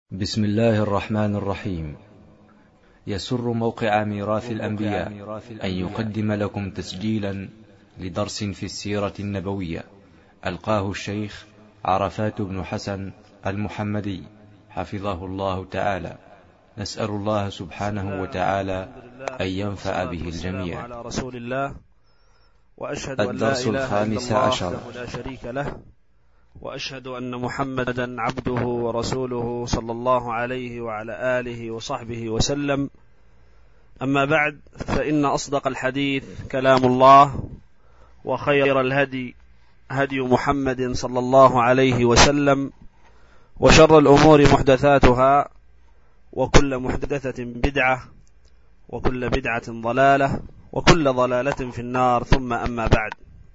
بسم الله الرحمن الرحيم. يسر موقع ميراث الأنبياء أن يقدم لكم تسجيلا لدرس في السيرة النبوية ألقاه الشيخ عرفات بن حسن المحمدي حفظه الله تعالى. نسأل الله سبحانه وتعالى أن ينفع به الجميع. على رسول الله وأشهد أن الدرس لا إله إلا الخامس الله عشر. وحده لا شريك له، وأشهد أن محمدا عبده ورسوله صلى الله عليه وعلى آله وصحبه وسلم. أما بعد، فإن أصدق الحديث كلام الله، وخير الهدي هدي محمد صلى الله عليه وسلم، وشر الأمور محدثاتها، وكل محدثة بدعة، وكل بدعة ضلالة، وكل ضلالة في النار. ثم أما بعد،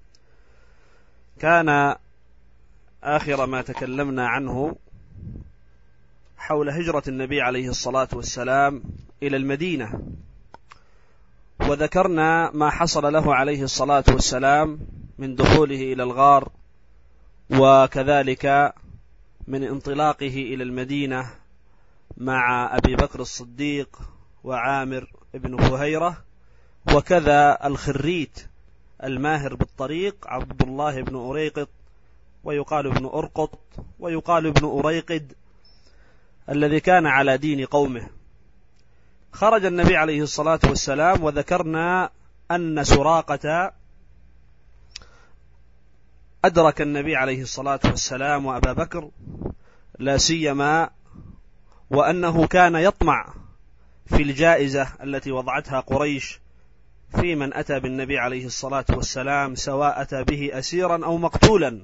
كان آخر ما تكلمنا عنه حول هجرة النبي عليه الصلاة والسلام إلى المدينة، وذكرنا ما حصل له عليه الصلاة والسلام من دخوله إلى الغار، وكذلك من انطلاقه إلى المدينة مع أبي بكر الصديق وعامر بن فهيرة، وكذا الخريت الماهر بالطريق عبد الله بن أريقط، ويقال ابن أرقط، ويقال ابن أريقد، الذي كان على دين قومه. خرج النبي عليه الصلاة والسلام، وذكرنا أن سراقة أدرك النبي عليه الصلاة والسلام وأبا بكر لا سيما، وأنه كان يطمع في الجائزة التي وضعتها قريش في من أتى بالنبي عليه الصلاة والسلام، سواء أتى به أسيرا أو مقتولا.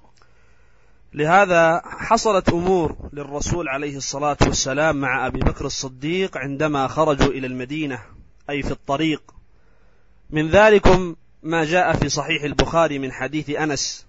لهذا حصلت أمور للرسول عليه الصلاة والسلام مع أبي بكر الصديق عندما خرجوا إلى المدينة، أي في الطريق. من ذلكم ما جاء في صحيح البخاري من حديث أنس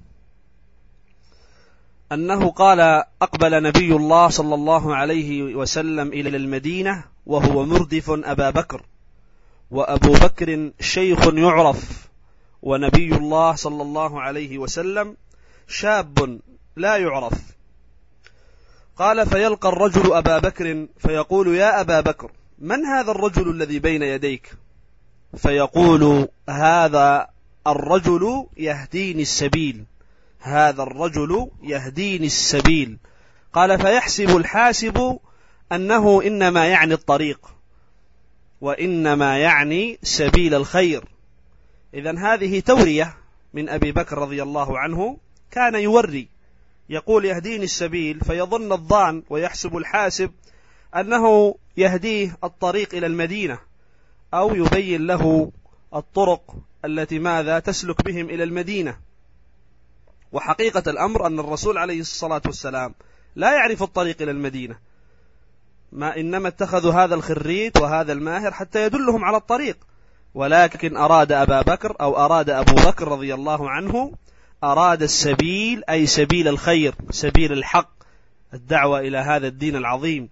أنه قال: أقبل نبي الله صلى الله عليه وسلم إلى المدينة وهو مردف أبا بكر، وأبو بكر شيخ يعرف، ونبي الله صلى الله عليه وسلم شاب لا يعرف. قال: فيلقى الرجل أبا بكر فيقول: يا أبا بكر، من هذا الرجل الذي بين يديك؟ فيقول: هذا الرجل يهديني السبيل، هذا الرجل يهديني السبيل. قال: فيحسب الحاسب أنه إنما يعني الطريق، وإنما يعني سبيل الخير. إذن هذه تورية من أبي بكر رضي الله عنه، كان يوري، يقول يهديني السبيل، فيظن الظان ويحسب الحاسب أنه يهديه الطريق إلى المدينة، أو يبين له الطرق التي ماذا تسلك بهم إلى المدينة. وحقيقة الأمر أن الرسول عليه الصلاة والسلام لا يعرف الطريق إلى المدينة، ما إنما اتخذوا هذا الخريت وهذا الماهر حتى يدلهم على الطريق، ولكن أراد أبا بكر، أو أراد أبو بكر رضي الله عنه، أراد السبيل، أي سبيل الخير، سبيل الحق، الدعوة إلى هذا الدين العظيم.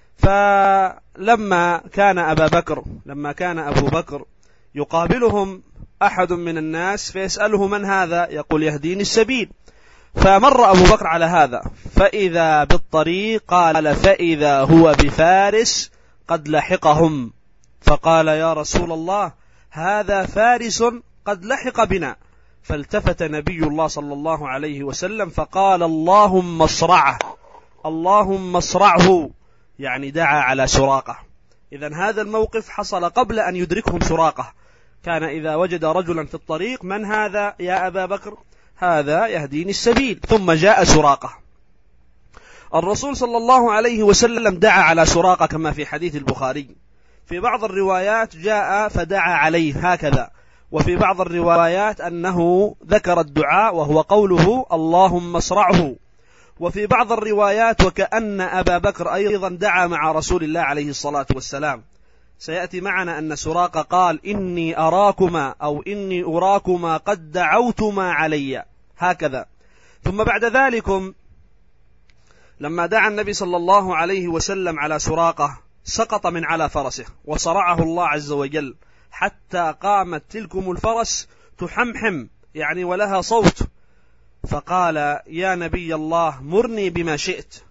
فلما كان أبو بكر يقابلهم أحد من الناس فيسأله: من هذا؟ يقول: يهديني السبيل. فمر أبو بكر على هذا، فإذا بالطريق، قال: فإذا هو بفارس قد لحقهم. فقال: يا رسول الله، هذا فارس قد لحق بنا. فالتفت نبي الله صلى الله عليه وسلم فقال: اللهم اصرعه، اللهم اصرعه، يعني دعا على سراقة. إذن هذا الموقف حصل قبل أن يدركهم سراقة. كان إذا وجد رجلا في الطريق: من هذا يا أبا بكر؟ هذا يهديني السبيل. ثم جاء سراقة. الرسول صلى الله عليه وسلم دعا على سراقة كما في حديث البخاري. في بعض الروايات جاء فدعا عليه هكذا، وفي بعض الروايات أنه ذكر الدعاء وهو قوله: اللهم اصرعه. وفي بعض الروايات وكأن أبا بكر أيضا دعا مع رسول الله عليه الصلاة والسلام. سيأتي معنا أن سراقة قال: إني أراكما، أو إني أراكما قد دعوتما علي، هكذا. ثم بعد ذلك لما دعا النبي صلى الله عليه وسلم على سراقة، سقط من على فرسه وصرعه الله عز وجل، حتى قامت تلكم الفرس تحمحم، يعني ولها صوت. فقال: يا نبي الله، مرني بما شئت.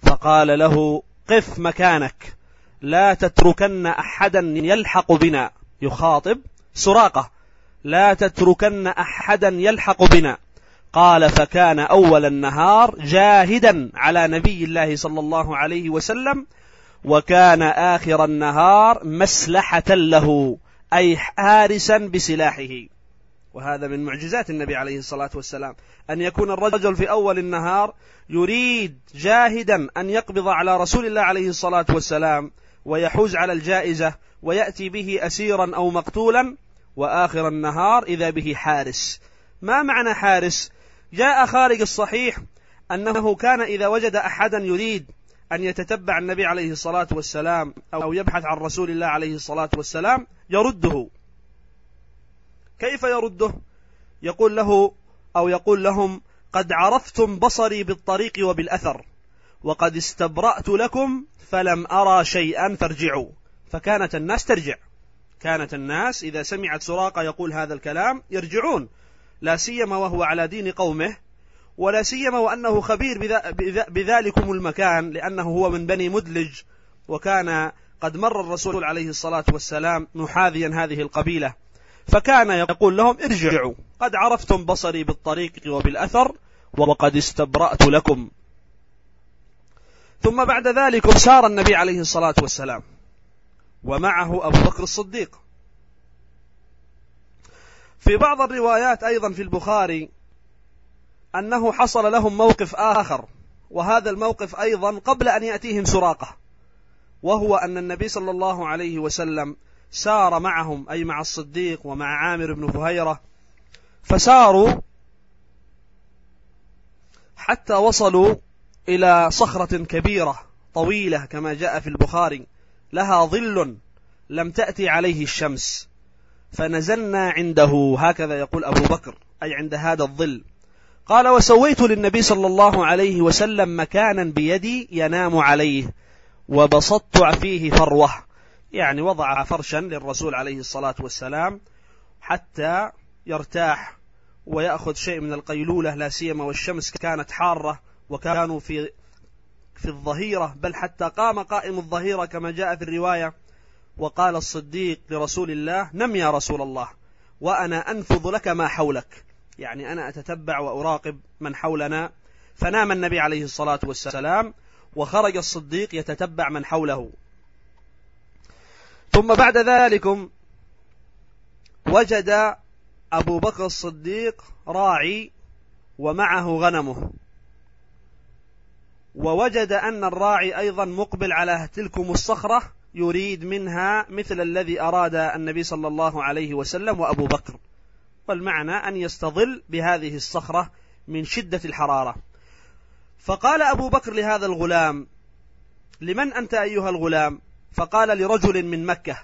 فقال له: قف مكانك، لا تتركن أحدا يلحق بنا. يخاطب سراقة: لا تتركن أحدا يلحق بنا. قال: فكان أول النهار جاهدا على نبي الله صلى الله عليه وسلم، وكان آخر النهار مسلحة له، أي حارسا بسلاحه. وهذا من معجزات النبي عليه الصلاة والسلام، أن يكون الرجل في أول النهار يريد جاهدا أن يقبض على رسول الله عليه الصلاة والسلام ويحوز على الجائزة ويأتي به أسيرا أو مقتولا، وآخر النهار إذا به حارس. ما معنى حارس؟ جاء خارج الصحيح أنه كان إذا وجد أحدا يريد أن يتتبع النبي عليه الصلاة والسلام أو يبحث عن رسول الله عليه الصلاة والسلام يرده. كيف يرده؟ يقول له أو يقول لهم: قد عرفتم بصري بالطريق وبالأثر، وقد استبرأت لكم فلم أرى شيئا فارجعوا. فكانت الناس ترجع، كانت الناس إذا سمعت سراقة يقول هذا الكلام يرجعون، لا سيما وهو على دين قومه، ولا سيما وأنه خبير بذلكم المكان، لأنه هو من بني مدلج، وكان قد مر الرسول عليه الصلاة والسلام محاذيا هذه القبيلة. فكان يقول لهم: ارجعوا، قد عرفتم بصري بالطريق وبالأثر، وقد استبرأت لكم. ثم بعد ذلك سار النبي عليه الصلاة والسلام ومعه أبو بكر الصديق. في بعض الروايات أيضا في البخاري أنه حصل لهم موقف آخر، وهذا الموقف أيضا قبل أن يأتيهم سراقة، وهو أن النبي صلى الله عليه وسلم سار معهم، أي مع الصديق ومع عامر بن فهيرة، فساروا حتى وصلوا إلى صخرة كبيرة طويلة كما جاء في البخاري، لها ظل لم تأتي عليه الشمس، فنزلنا عنده، هكذا يقول أبو بكر، أي عند هذا الظل. قال: وسويت للنبي صلى الله عليه وسلم مكانا بيدي ينام عليه، وبسطت فيه فروة، يعني وضع فرشا للرسول عليه الصلاة والسلام حتى يرتاح ويأخذ شيء من القيلولة، لا سيما والشمس كانت حارة، وكانوا في الظهيرة، بل حتى قام قائم الظهيرة كما جاء في الرواية. وقال الصديق لرسول الله: نم يا رسول الله، وأنا أنفض لك ما حولك، يعني أنا أتتبع وأراقب من حولنا. فنام النبي عليه الصلاة والسلام، وخرج الصديق يتتبع من حوله. ثم بعد ذلك وجد أبو بكر الصديق راعي ومعه غنمه، ووجد أن الراعي أيضا مقبل على تلكم الصخرة يريد منها مثل الذي أراد النبي صلى الله عليه وسلم وأبو بكر، والمعنى أن يستظل بهذه الصخرة من شدة الحرارة. فقال أبو بكر لهذا الغلام: لمن أنت أيها الغلام؟ فقال: لرجل من مكة.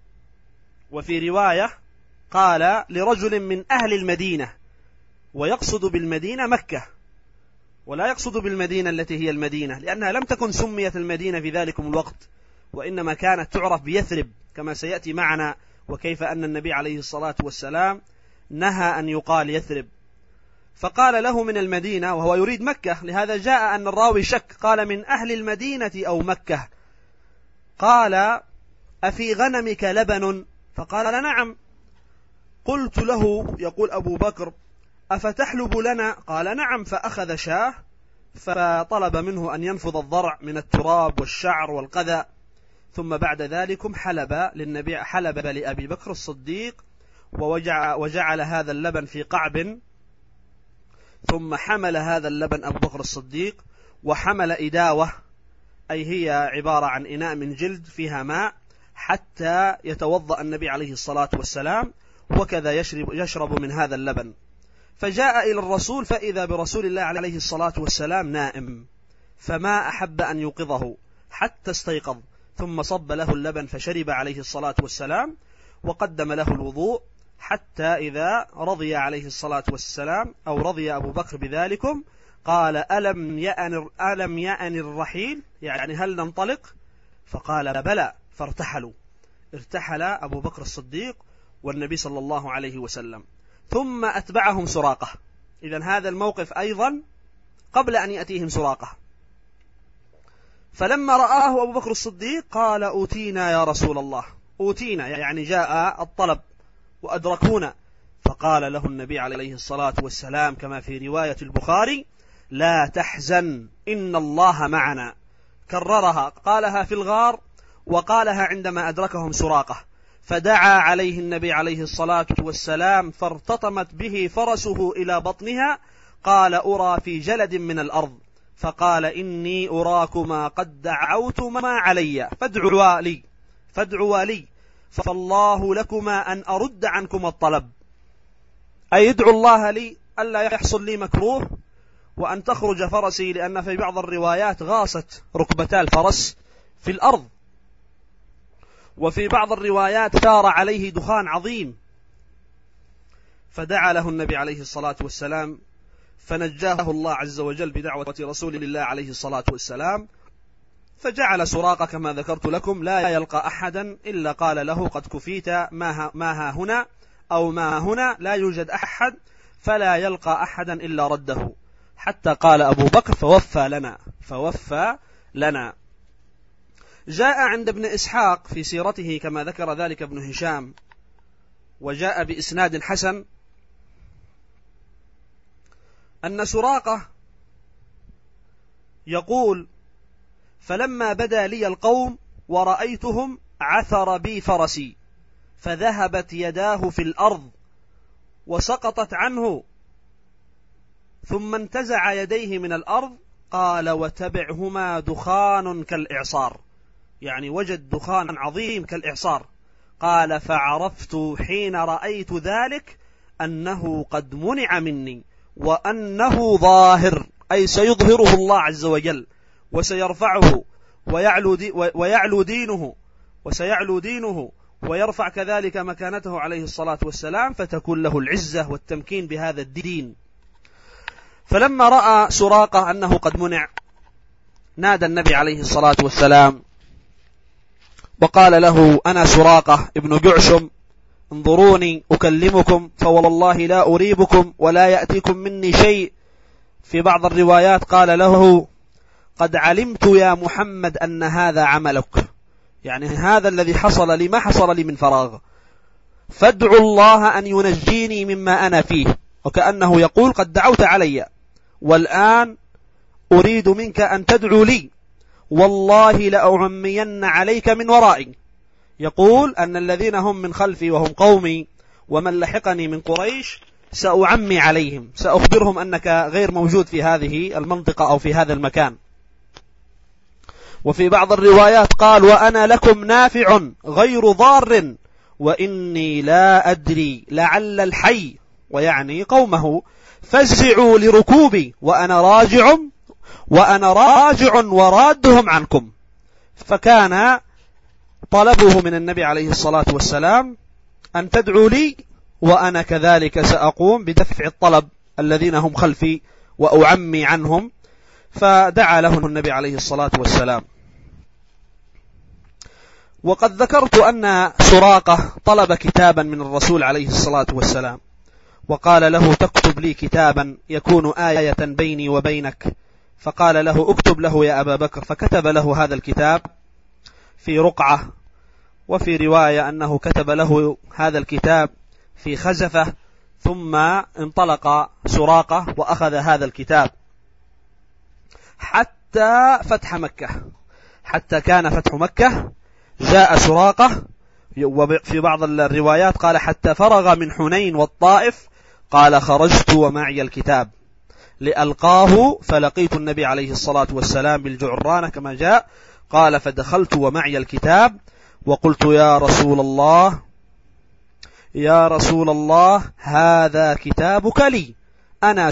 وفي رواية قال: لرجل من أهل المدينة، ويقصد بالمدينة مكة، ولا يقصد بالمدينة التي هي المدينة، لأنها لم تكن سميت المدينة في ذلك الوقت، وإنما كانت تعرف بيثرب كما سيأتي معنا، وكيف أن النبي عليه الصلاة والسلام نهى أن يقال يثرب. فقال له: من المدينة، وهو يريد مكة، لهذا جاء أن الراوي شك، قال: من أهل المدينة أو مكة. قال: أفي غنمك لبن؟ فقال: نعم. قلت له، يقول أبو بكر: أفتحلب لنا؟ قال: نعم. فأخذ شاه، فطلب منه أن ينفض الضرع من التراب والشعر والقذى، ثم بعد ذلك حلب لأبي بكر الصديق، وجعل هذا اللبن في قعب، ثم حمل هذا اللبن أبو بكر الصديق، وحمل إداوة، أي هي عبارة عن إناء من جلد فيها ماء، حتى يتوضأ النبي عليه الصلاة والسلام، وكذا يشرب من هذا اللبن. فجاء إلى الرسول، فإذا برسول الله عليه الصلاة والسلام نائم، فما أحب أن يوقظه حتى استيقظ، ثم صب له اللبن فشرب عليه الصلاة والسلام، وقدم له الوضوء، حتى إذا رضي عليه الصلاة والسلام أو رضي أبو بكر بذلكم قال: ألم يأن الرحيل؟ يعني هل ننطلق؟ فقال: بلى. فارتحلوا، ارتحل أبو بكر الصديق والنبي صلى الله عليه وسلم، ثم أتبعهم سراقة. إذن هذا الموقف أيضا قبل أن يأتيهم سراقة. فلما رآه أبو بكر الصديق قال أوتينا يا رسول الله، أوتينا يعني جاء الطلب وأدركونا. فقال له النبي عليه الصلاة والسلام كما في رواية البخاري: لا تحزن إن الله معنا. كررها، قالها في الغار وقالها عندما أدركهم سراقة. فدعا عليه النبي عليه الصلاة والسلام فارتطمت به فرسه إلى بطنها. قال: أرى في جلد من الأرض. فقال: إني أراكما قد دعوتما علي فادعوا لي فالله لكما أن أرد عنكما الطلب، أي ادعوا الله لي ألا يحصل لي مكروه وأن تخرج فرسي، لأن في بعض الروايات غاصت ركبتا الفرس في الأرض، وفي بعض الروايات ثار عليه دخان عظيم. فدعا له النبي عليه الصلاة والسلام فنجاه الله عز وجل بدعوة رسول الله عليه الصلاة والسلام. فجعل سراقة كما ذكرت لكم لا يلقى أحدا إلا قال له: قد كفيت، ما هنا أو ما هنا لا يوجد أحد، فلا يلقى أحدا إلا رده. حتى قال أبو بكر: فوفى لنا. جاء عند ابن إسحاق في سيرته كما ذكر ذلك ابن هشام، وجاء بإسناد حسن، أن سراقة يقول: فلما بدا لي القوم ورأيتهم عثر بي فرسي، فذهبت يداه في الأرض وسقطت عنه، ثم انتزع يديه من الأرض. قال: وتبعهما دخان كالإعصار، يعني وجد دخان عظيم كالإعصار. قال: فعرفت حين رأيت ذلك أنه قد منع مني، وأنه ظاهر، أي سيظهره الله عز وجل وسيرفعه وسيعلو دينه ويرفع كذلك مكانته عليه الصلاة والسلام، فتكون له العزة والتمكين بهذا الدين. فلما رأى سراقة أنه قد منع، نادى النبي عليه الصلاة والسلام وقال له: أنا سراقة ابن جعشم، انظروني أكلمكم، فوالله لا أريبكم ولا يأتيكم مني شيء. في بعض الروايات قال له: قد علمت يا محمد أن هذا عملك، يعني هذا الذي حصل لي ما حصل لي من فراغ، فادعوا الله أن ينجيني مما أنا فيه. وكأنه يقول: قد دعوت علي والآن أريد منك أن تدعو لي، والله لأعمين عليك من ورائي. يقول أن الذين هم من خلفي وهم قومي ومن لحقني من قريش سأعمي عليهم، سأخبرهم أنك غير موجود في هذه المنطقة أو في هذا المكان. وفي بعض الروايات قال: وأنا لكم نافع غير ضار، وإني لا أدري لعل الحي، ويعني قومه، فزعوا لركوبي وأنا راجع ورادهم عنكم. فكان طلبه من النبي عليه الصلاة والسلام أن تدعوا لي، وأنا كذلك سأقوم بدفع الطلب الذين هم خلفي وأعمي عنهم. فدعا له النبي عليه الصلاة والسلام. وقد ذكرت أن سراقة طلب كتابا من الرسول عليه الصلاة والسلام، وقال له: تكتب لي كتابا يكون آية بيني وبينك. فقال له: اكتب له يا أبا بكر. فكتب له هذا الكتاب في رقعة، وفي رواية أنه كتب له هذا الكتاب في خزفة، ثم انطلق سراقة وأخذ هذا الكتاب حتى فتح مكة. حتى كان فتح مكة جاء سراقة، وفي بعض الروايات قال: حتى فرغ من حنين والطائف. قال: خرجت ومعي الكتاب لألقاه، فلقيت النبي عليه الصلاة والسلام بالجعرانة كما جاء. قال: فدخلت ومعي الكتاب وقلت: يا رسول الله هذا كتابك لي، أنا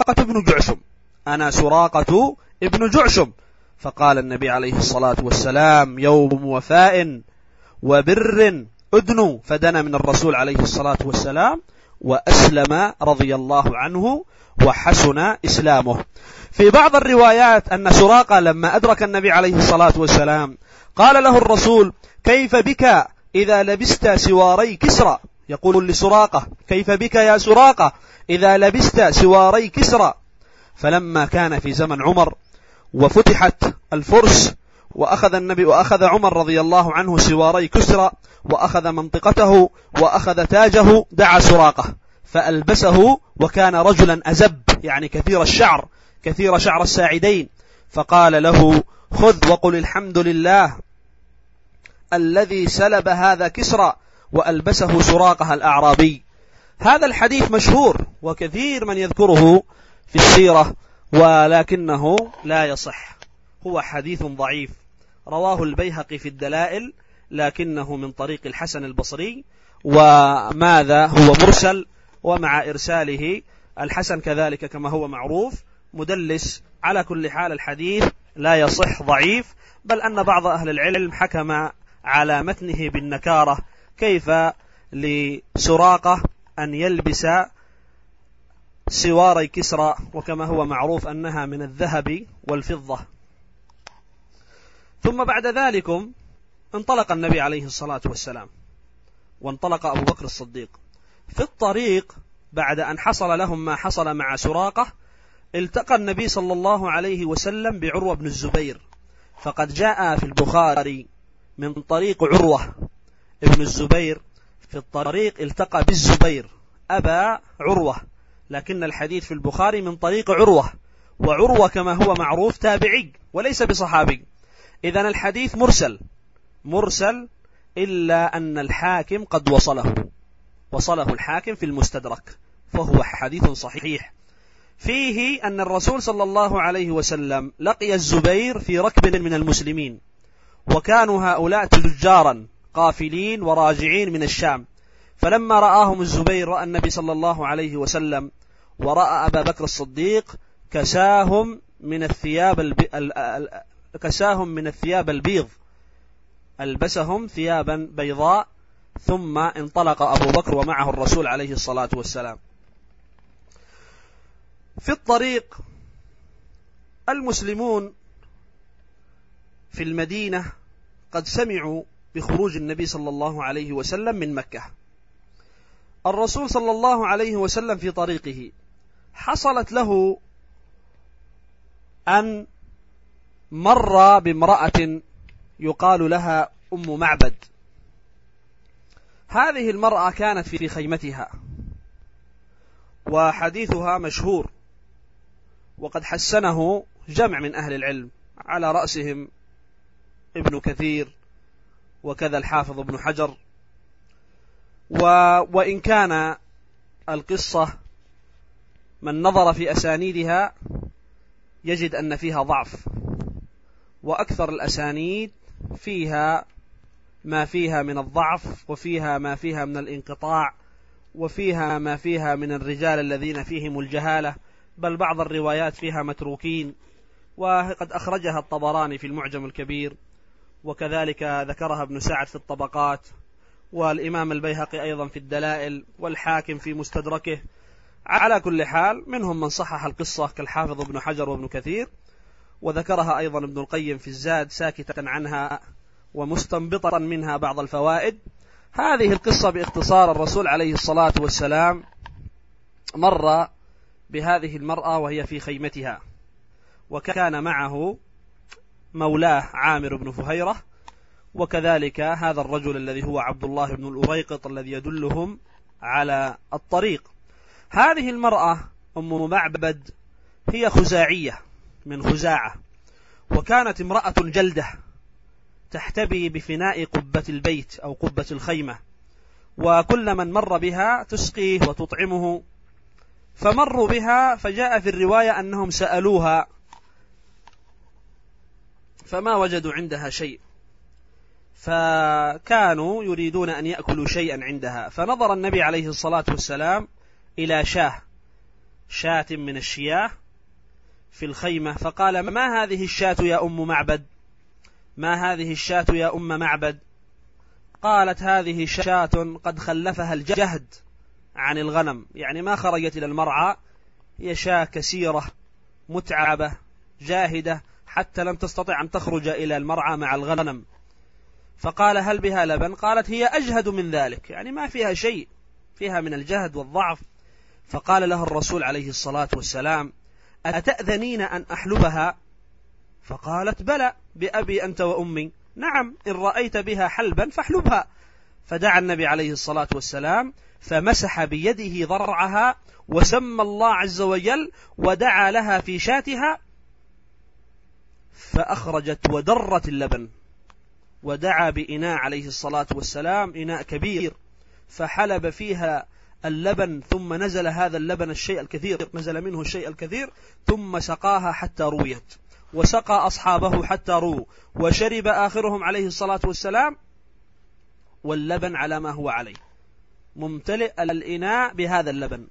سراقة ابن جعشم. فقال النبي عليه الصلاة والسلام: يوم وفاء وبر أدنو. فدنا من الرسول عليه الصلاة والسلام وأسلم رضي الله عنه وحسن إسلامه. في بعض الروايات أن سراقة لما أدرك النبي عليه الصلاة والسلام قال له الرسول: كيف بك إذا لبست سواري كسرى؟ يقول لسراقة: كيف بك يا سراقة إذا لبست سواري كسرى؟ فلما كان في زمن عمر وفتحت الفرس وأخذ عمر رضي الله عنه سواري كسرى وأخذ منطقته وأخذ تاجه، دعا سراقة فألبسه، وكان رجلا أزب يعني كثير شعر الساعدين، فقال له: خذ وقل الحمد لله الذي سلب هذا كسرى وألبسه سراقة الأعرابي. هذا الحديث مشهور وكثير من يذكره في السيرة، ولكنه لا يصح، هو حديث ضعيف، رواه البيهقي في الدلائل لكنه من طريق الحسن البصري، وماذا هو مرسل، ومع إرساله الحسن كذلك كما هو معروف مدلس. على كل حال الحديث لا يصح، ضعيف، بل أن بعض أهل العلم حكم على متنه بالنكارة. كيف لسراقة أن يلبس سواري كسرى وكما هو معروف أنها من الذهب والفضة؟ ثم بعد ذلك انطلق النبي عليه الصلاة والسلام، وانطلق أبو بكر الصديق. في الطريق بعد أن حصل لهم ما حصل مع سراقة، التقى النبي صلى الله عليه وسلم بعروة بن الزبير، فقد جاء في البخاري من طريق عروة ابن الزبير، في الطريق التقى بالزبير أبا عروة، لكن الحديث في البخاري من طريق عروة، وعروة كما هو معروف تابعي وليس بصحابي. إذن الحديث مرسل إلا أن الحاكم قد وصله الحاكم في المستدرك، فهو حديث صحيح. فيه أن الرسول صلى الله عليه وسلم لقي الزبير في ركب من المسلمين، وكانوا هؤلاء تجارا قافلين وراجعين من الشام، فلما رآهم الزبير رأى النبي صلى الله عليه وسلم ورأى أبا بكر الصديق كساهم من الثياب البيض، ألبسهم ثيابا بيضاء، ثم انطلق أبو بكر ومعه الرسول عليه الصلاة والسلام. في الطريق المسلمون في المدينة قد سمعوا بخروج النبي صلى الله عليه وسلم من مكة. الرسول صلى الله عليه وسلم في طريقه حصلت له أن مر بامرأة يقال لها أم معبد. هذه المرأة كانت في خيمتها، وحديثها مشهور، وقد حسنه جمع من أهل العلم على رأسهم ابن كثير وكذا الحافظ ابن حجر. وإن كان القصة من نظر في أسانيدها يجد أن فيها ضعف، وأكثر الأسانيد فيها ما فيها من الضعف، وفيها ما فيها من الانقطاع، وفيها ما فيها من الرجال الذين فيهم الجهالة، بل بعض الروايات فيها متروكين، وقد أخرجها الطبراني في المعجم الكبير، وكذلك ذكرها ابن سعد في الطبقات، والإمام البيهقي أيضا في الدلائل، والحاكم في مستدركه. على كل حال منهم من صحح القصة كالحافظ ابن حجر وابن كثير، وذكرها أيضا ابن القيم في الزاد ساكتا عنها ومستنبطا منها بعض الفوائد. هذه القصة باختصار: الرسول عليه الصلاة والسلام مر بهذه المرأة وهي في خيمتها، وكان معه مولاه عامر بن فهيرة، وكذلك هذا الرجل الذي هو عبد الله بن الأريقط الذي يدلهم على الطريق. هذه المرأة أم معبد هي خزاعية من خزاعة، وكانت امرأة جلدة تحتبي بفناء قبة البيت أو قبة الخيمة، وكل من مر بها تسقيه وتطعمه. فمروا بها، فجاء في الرواية أنهم سألوها فما وجدوا عندها شيء، فكانوا يريدون أن يأكلوا شيئا عندها، فنظر النبي عليه الصلاة والسلام إلى شاة من الشياه في الخيمة، فقال: ما هذه الشاة يا أم معبد؟ ما هذه الشاة يا أم معبد؟ قالت: هذه شاة قد خلفها الجهد عن الغنم، يعني ما خرجت إلى المرعى، هي شاة كسيرة متعبة جاهدة حتى لم تستطع أن تخرج إلى المرعى مع الغنم. فقال: هل بها لبن؟ قالت: هي أجهد من ذلك، يعني ما فيها شيء، فيها من الجهد والضعف. فقال لها الرسول عليه الصلاة والسلام: أتأذنين أن أحلبها؟ فقالت: بلى، بأبي أنت وأمي؟ نعم، إن رأيت بها حلبا فاحلبها. فدعا النبي عليه الصلاة والسلام فمسح بيده ضرعها وسمى الله عز وجل ودعا لها في شاتها فأخرجت ودرت اللبن، ودعا بإناء عليه الصلاة والسلام، إناء كبير، فحلب فيها اللبن، ثم نزل هذا اللبن الشيء الكثير، نزل منه الشيء الكثير، ثم سقاها حتى رويت، وسقى أصحابه حتى رووا، وشرب آخرهم عليه الصلاة والسلام، واللبن على ما هو عليه، ممتلئ الإناء بهذا اللبن،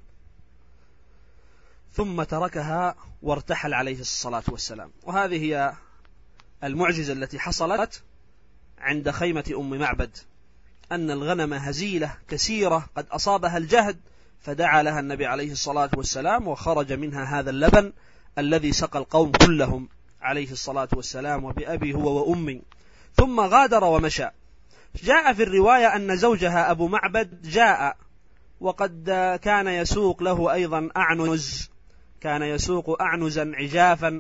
ثم تركها وارتحل عليه الصلاة والسلام. وهذه هي المعجزة التي حصلت عند خيمة أم معبد، أن الغنم هزيلة كثيرة قد أصابها الجهد، فدعا لها النبي عليه الصلاة والسلام وخرج منها هذا اللبن الذي سقى القوم كلهم عليه الصلاة والسلام، وبأبي هو وأمي، ثم غادر ومشى. جاء في الرواية أن زوجها أبو معبد جاء، وقد كان يسوق له أيضا أعنز، كان يسوق أعنزا عجافا،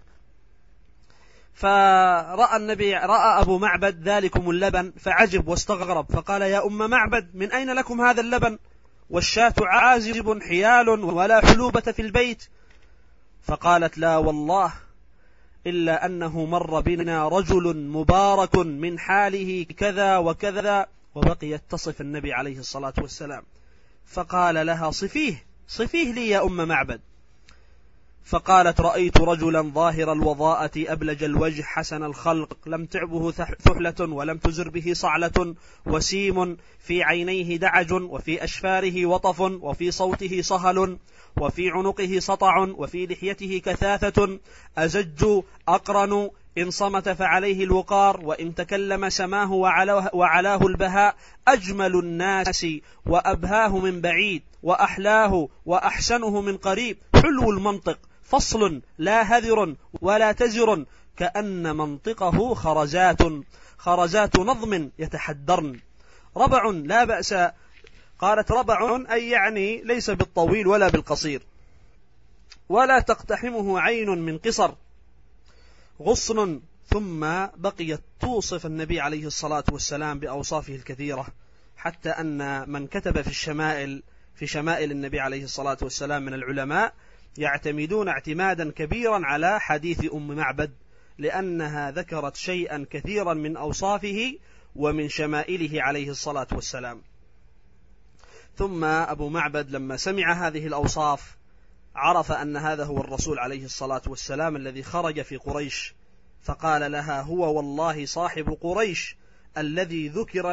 رأى أبو معبد ذلكم اللبن فعجب واستغرب، فقال: يا أم معبد، من أين لكم هذا اللبن؟ والشاة عازب حيال ولا حلوبة في البيت. فقالت: لا والله، إلا أنه مر بنا رجل مبارك من حاله كذا وكذا، وبقيت تصف النبي عليه الصلاة والسلام. فقال لها: صفيه لي يا أم معبد. فقالت: رأيت رجلا ظاهر الوضاءة أبلج الوجه حسن الخلق، لم تعبه ثحلة ولم تزر به صعلة، وسيم في عينيه دعج، وفي أشفاره وطف، وفي صوته صهل، وفي عنقه سطع، وفي لحيته كثاثة، أزج أقرن، إن صمت فعليه الوقار، وإن تكلم سماه وعلاه البهاء، أجمل الناس وأبهاه من بعيد، وأحلاه وأحسنه من قريب، حلو المنطق، فصل لا هذر ولا تزر، كأن منطقه خرزات نظم يتحدرن. ربع لا بأس. قالت: ربع أي يعني ليس بالطويل ولا بالقصير، ولا تقتحمه عين من قصر، غصن. ثم بقيت توصف النبي عليه الصلاة والسلام بأوصافه الكثيرة، حتى أن من كتب في شمائل النبي عليه الصلاة والسلام من العلماء يعتمدون اعتمادا كبيرا على حديث أم معبد، لأنها ذكرت شيئا كثيرا من أوصافه ومن شمائله عليه الصلاة والسلام. ثم أبو معبد لما سمع هذه الأوصاف عرف أن هذا هو الرسول عليه الصلاة والسلام الذي خرج في قريش، فقال لها: هو والله صاحب قريش الذي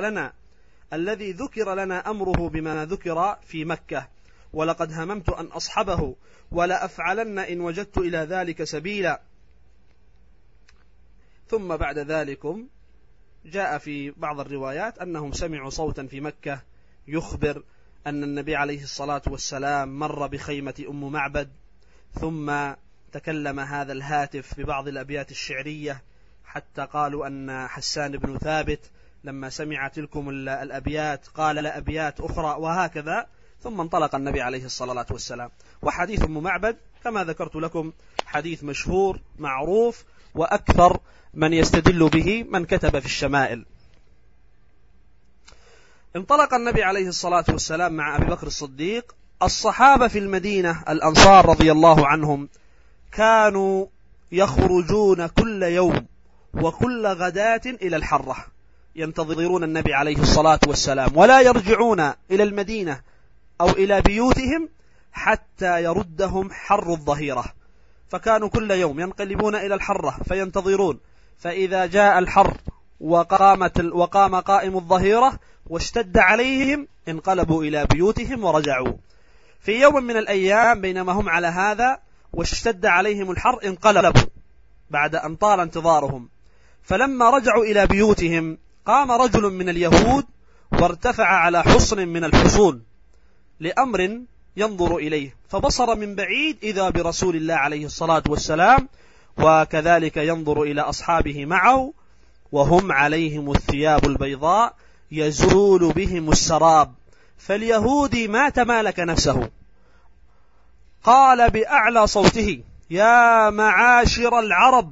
ذكر لنا أمره بما ذكر في مكة، ولقد هممت أن أصحبه، ولا أفعلن إن وجدت إلى ذلك سبيلا. ثم بعد ذلكم جاء في بعض الروايات أنهم سمعوا صوتا في مكة يخبر أن النبي عليه الصلاة والسلام مر بخيمة أم معبد، ثم تكلم هذا الهاتف ببعض الأبيات الشعرية، حتى قالوا أن حسان بن ثابت لما سمع تلكم الأبيات قال لأبيات أخرى، وهكذا. ثم انطلق النبي عليه الصلاة والسلام. وحديث أم معبد كما ذكرت لكم حديث مشهور معروف، وأكثر من يستدل به من كتب في الشمائل. انطلق النبي عليه الصلاة والسلام مع أبي بكر الصديق. الصحابة في المدينة الأنصار رضي الله عنهم كانوا يخرجون كل يوم وكل غداة إلى الحرة، ينتظرون النبي عليه الصلاة والسلام، ولا يرجعون إلى المدينة أو إلى بيوتهم حتى يردهم حر الظهيرة. فكانوا كل يوم ينقلبون إلى الحرة فينتظرون، فإذا جاء الحر وقام قائم الظهيرة واشتد عليهم انقلبوا إلى بيوتهم ورجعوا. في يوم من الأيام بينما هم على هذا واشتد عليهم الحر انقلبوا بعد أن طال انتظارهم، فلما رجعوا إلى بيوتهم قام رجل من اليهود وارتفع على حصن من الحصون لأمر ينظر إليه، فبصر من بعيد إذا برسول الله عليه الصلاة والسلام، وكذلك ينظر إلى أصحابه معه وهم عليهم الثياب البيضاء يزول بهم السراب. فاليهودي ما تمالك نفسه، قال بأعلى صوته: يا معاشر العرب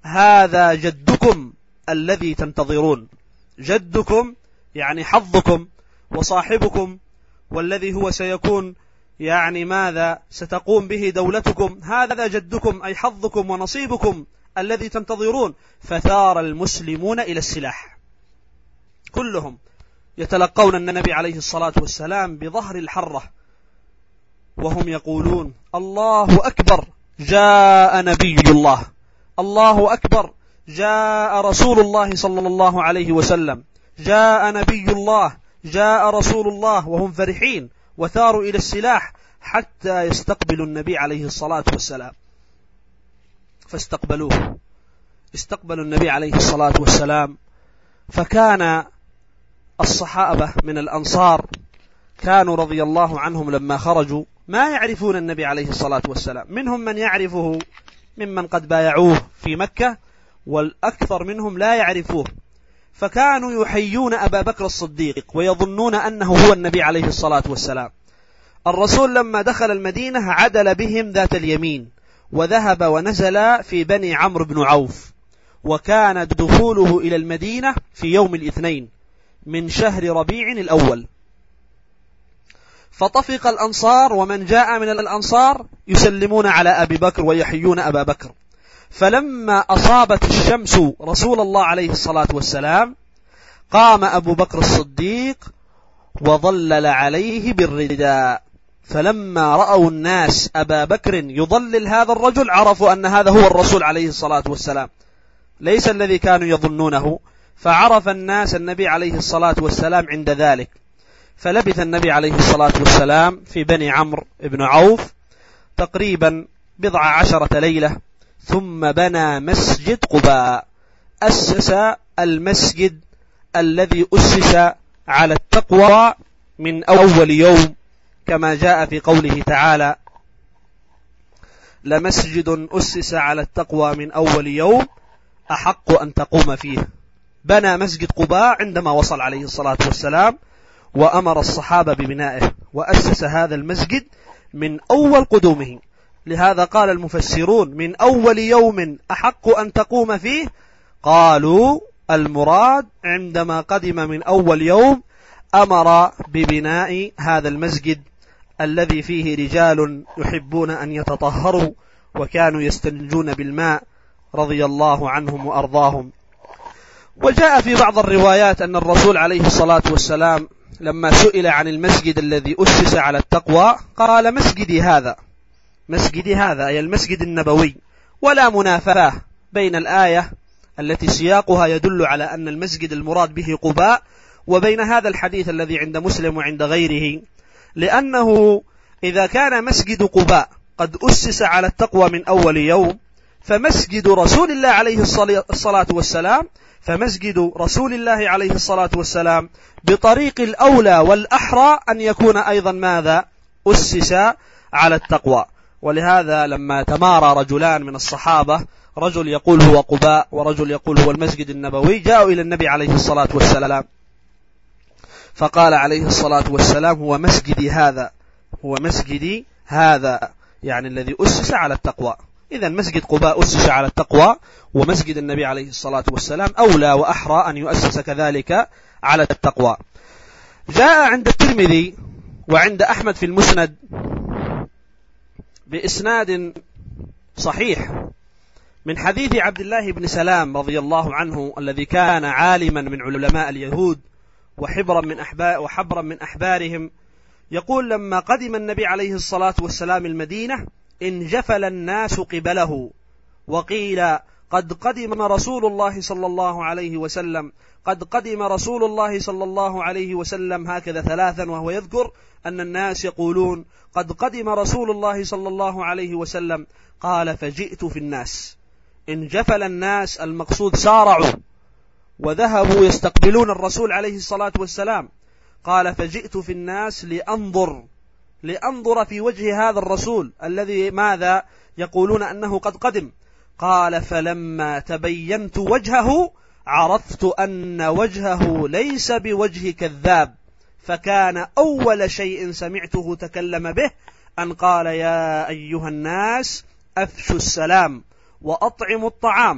هذا جدكم الذي تنتظرون. جدكم يعني حظكم وصاحبكم، والذي هو سيكون يعني ماذا ستقوم به دولتكم، هذا جدكم أي حظكم ونصيبكم الذي تنتظرون. فثار المسلمون إلى السلاح، كلهم يتلقون النبي عليه الصلاة والسلام بظهر الحرة، وهم يقولون: الله أكبر، جاء نبي الله، الله أكبر، جاء رسول الله صلى الله عليه وسلم، جاء نبي الله، جاء رسول الله، وهم فرحين وثاروا إلى السلاح حتى يستقبلوا النبي عليه الصلاة والسلام. فاستقبلوه، استقبلوا النبي عليه الصلاة والسلام. فكان الصحابة من الأنصار كانوا رضي الله عنهم لما خرجوا ما يعرفون النبي عليه الصلاة والسلام، منهم من يعرفه ممن قد بايعوه في مكة، والأكثر منهم لا يعرفوه، فكانوا يحيون أبا بكر الصديق ويظنون أنه هو النبي عليه الصلاة والسلام. الرسول لما دخل المدينة عدل بهم ذات اليمين وذهب ونزل في بني عمرو بن عوف، وكان دخوله إلى المدينة في يوم الاثنين من شهر ربيع الأول. فطفق الأنصار ومن جاء من الأنصار يسلمون على أبي بكر ويحيون أبا بكر. فلما أصابت الشمس رسول الله عليه الصلاة والسلام قام أبو بكر الصديق وظلل عليه بالرداء، فلما رأوا الناس أبا بكر يظلل هذا الرجل عرفوا أن هذا هو الرسول عليه الصلاة والسلام، ليس الذي كانوا يظنونه. فعرف الناس النبي عليه الصلاة والسلام عند ذلك. فلبث النبي عليه الصلاة والسلام في بني عمرو بن عوف تقريبا 19 ليلة، ثم بنى مسجد قباء، أسس المسجد الذي أسس على التقوى من أول يوم، كما جاء في قوله تعالى: لمسجد أسس على التقوى من أول يوم أحق أن تقوم فيه. بنى مسجد قباء عندما وصل عليه الصلاة والسلام، وأمر الصحابة ببنائه، وأسس هذا المسجد من أول قدومه. لهذا قال المفسرون: من أول يوم أحق أن تقوم فيه، قالوا المراد عندما قدم من أول يوم أمر ببناء هذا المسجد الذي فيه رجال يحبون أن يتطهروا وكانوا يستنجون بالماء رضي الله عنهم وأرضاهم. وجاء في بعض الروايات أن الرسول عليه الصلاة والسلام لما سئل عن المسجد الذي أسس على التقوى قال: مسجدي هذا، مسجدي هذا، أي المسجد النبوي. ولا منافاة بين الآية التي سياقها يدل على أن المسجد المراد به قباء وبين هذا الحديث الذي عند مسلم وعند غيره، لأنه إذا كان مسجد قباء قد أسس على التقوى من أول يوم، فمسجد رسول الله عليه الصلاة والسلام فمسجد رسول الله عليه الصلاة والسلام بطريق الأولى والأحرى أن يكون أيضا ماذا؟ أسس على التقوى. ولهذا لما تمارى رجلان من الصحابة، رجل يقول هو قباء ورجل يقول هو المسجد النبوي، جاءوا إلى النبي عليه الصلاة والسلام فقال عليه الصلاة والسلام: هو مسجدي هذا، هو مسجدي هذا، يعني الذي أسس على التقوى. إذا مسجد قباء أسس على التقوى، ومسجد النبي عليه الصلاة والسلام أولى وأحرى أن يؤسس كذلك على التقوى. جاء عند الترمذي وعند أحمد في المسند بإسناد صحيح من حديث عبد الله بن سلام رضي الله عنه، الذي كان عالما من علماء اليهود وحبرا من أحبارهم، يقول: لما قدم النبي عليه الصلاة والسلام المدينة انجفل الناس قبله، وقيل: قد قدم رسول الله صلى الله عليه وسلم، قد قدم رسول الله صلى الله عليه وسلم، هكذا ثلاثا، وهو يذكر أن الناس يقولون: قد قدم رسول الله صلى الله عليه وسلم. قال: فجئت في الناس، انجفل الناس المقصود سارعوا وذهبوا يستقبلون الرسول عليه الصلاة والسلام. قال: فجئت في الناس لأنظر في وجه هذا الرسول الذي ماذا يقولون أنه قد قدم. قال: فلما تبينت وجهه عرفت أن وجهه ليس بوجه كذاب، فكان أول شيء سمعته تكلم به أن قال: يا أيها الناس أفشوا السلام وأطعموا الطعام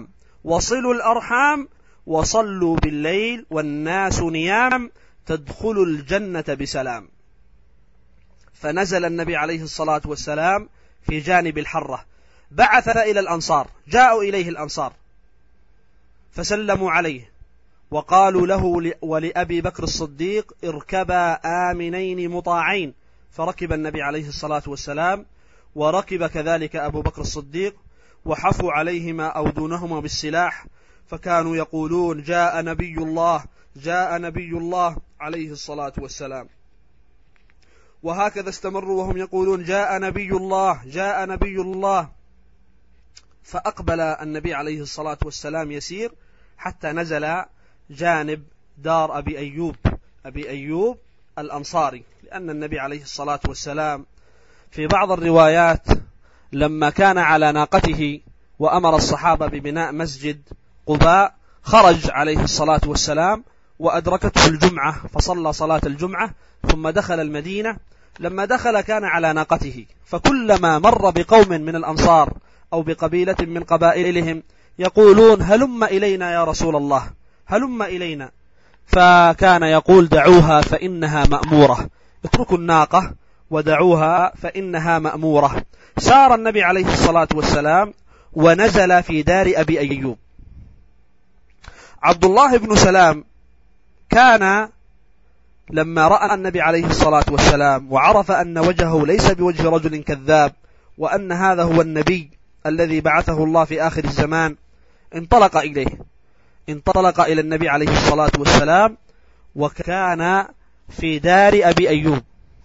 وصلوا الأرحام وصلوا بالليل والناس نيام تدخلوا الجنة بسلام. فنزل النبي عليه الصلاة والسلام في جانب الحرة، بعث إلى الأنصار، جاءوا إليه الأنصار فسلموا عليه وقالوا له ولأبي بكر الصديق اركبا آمنين مطاعين، فركب النبي عليه الصلاة والسلام وركب كذلك أبو بكر الصديق، وحفوا عليهما أو دونهما بالسلاح، فكانوا يقولون جاء نبي الله جاء نبي الله عليه الصلاة والسلام. وهكذا استمروا وهم يقولون جاء نبي الله جاء نبي الله. فأقبل النبي عليه الصلاة والسلام يسير حتى نزل جانب دار أبي أيوب الأنصاري، لأن النبي عليه الصلاة والسلام في بعض الروايات لما كان على ناقته وأمر الصحابة ببناء مسجد قباء خرج عليه الصلاة والسلام وأدركته الجمعة فصلى صلاة الجمعة ثم دخل المدينة. لما دخل كان على ناقته، فكلما مر بقوم من الأنصار أو بقبيلة من قبائلهم يقولون هلم إلينا يا رسول الله هلم إلينا، فكان يقول دعوها فإنها مأمورة، اتركوا الناقة ودعوها فإنها مأمورة. سار النبي عليه الصلاة والسلام ونزل في دار أبي أيوب. عبد الله بن سلام كان لما رأى النبي عليه الصلاة والسلام وعرف أن وجهه ليس بوجه رجل كذاب وأن هذا هو النبي الذي بعثه الله في آخر الزمان، انطلق إلى النبي عليه الصلاة والسلام، وكان في دار أبي أيوب.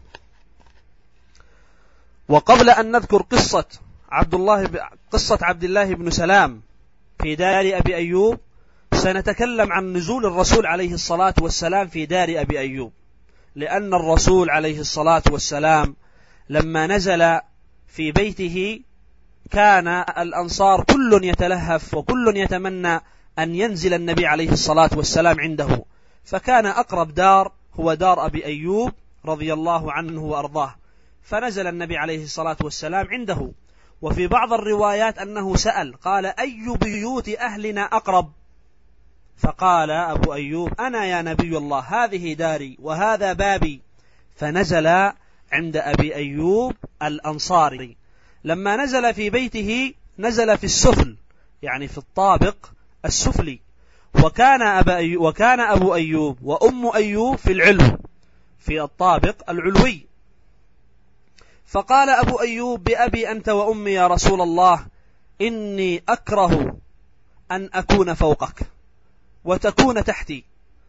وقبل أن نذكر قصة عبد الله بن سلام في دار أبي أيوب سنتكلم عن نزول الرسول عليه الصلاة والسلام في دار أبي أيوب، لأن الرسول عليه الصلاة والسلام لما نزل في بيته كان الأنصار كل يتلهف وكل يتمنى أن ينزل النبي عليه الصلاة والسلام عنده، فكان أقرب دار هو دار أبي أيوب رضي الله عنه وأرضاه، فنزل النبي عليه الصلاة والسلام عنده. وفي بعض الروايات أنه سأل قال أي بيوت أهلنا أقرب؟ فقال أبو أيوب أنا يا نبي الله هذه داري وهذا بابي، فنزل عند أبي أيوب الأنصاري. لما نزل في بيته نزل في السفل، يعني في الطابق السفلي، وكان أبو أيوب وأم أيوب في العلو في الطابق العلوي. فقال أبو أيوب بأبي أنت وأمي يا رسول الله إني أكره أن أكون فوقك وتكون تحتي،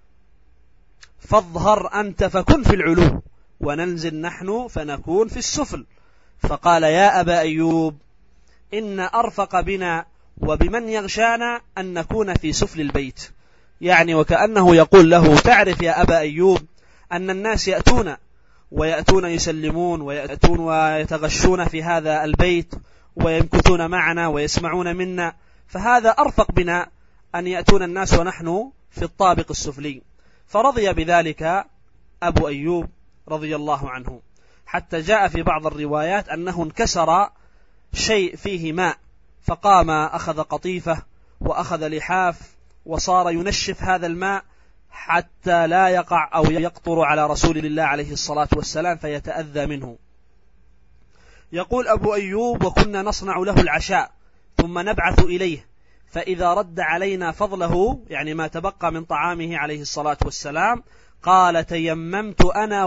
فاظهر أنت فكن في العلو وننزل نحن فنكون في السفل. فقال يا أبا أيوب إن أرفق بنا وبمن يغشانا أن نكون في سفل البيت، يعني وكأنه يقول له تعرف يا أبا أيوب أن الناس يأتون يسلمون ويأتون ويتغشون في هذا البيت ويمكثون معنا ويسمعون منا، فهذا أرفق بنا أن يأتون الناس ونحن في الطابق السفلي. فرضي بذلك أبو أيوب رضي الله عنه، حتى جاء في بعض الروايات أنه انكسر شيء فيه ماء، فقام أخذ قطيفة وأخذ لحاف وصار ينشف هذا الماء حتى لا يقع أو يقطر على رسول الله عليه الصلاة والسلام فيتأذى منه. يقول أبو أيوب وكنا نصنع له العشاء ثم نبعث إليه، فإذا رد علينا فضله يعني ما تبقى من طعامه عليه الصلاة والسلام قال تيممت أنا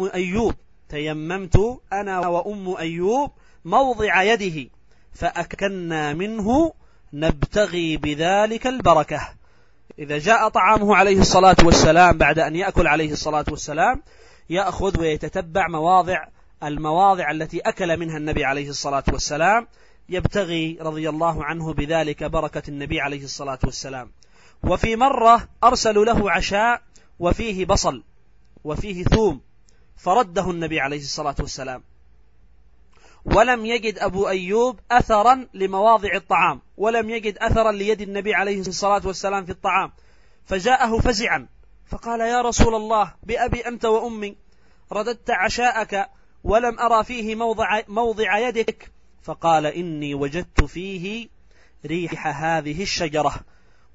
وأم أيوب موضع يده فأكلنا منه نبتغي بذلك البركة. إذا جاء طعامه عليه الصلاة والسلام بعد أن يأكل عليه الصلاة والسلام يأخذ ويتتبع المواضع التي أكل منها النبي عليه الصلاة والسلام، يبتغي رضي الله عنه بذلك بركة النبي عليه الصلاة والسلام. وفي مرة أرسلوا له عشاء وفيه بصل وفيه ثوم فرده النبي عليه الصلاة والسلام، ولم يجد أبو أيوب أثرا لمواضع الطعام، ولم يجد أثرا ليد النبي عليه الصلاة والسلام في الطعام، فجاءه فزعا فقال يا رسول الله بأبي أنت وأمي رددت عشاءك ولم أرى فيه موضع يدك، فقال إني وجدت فيه ريح هذه الشجرة،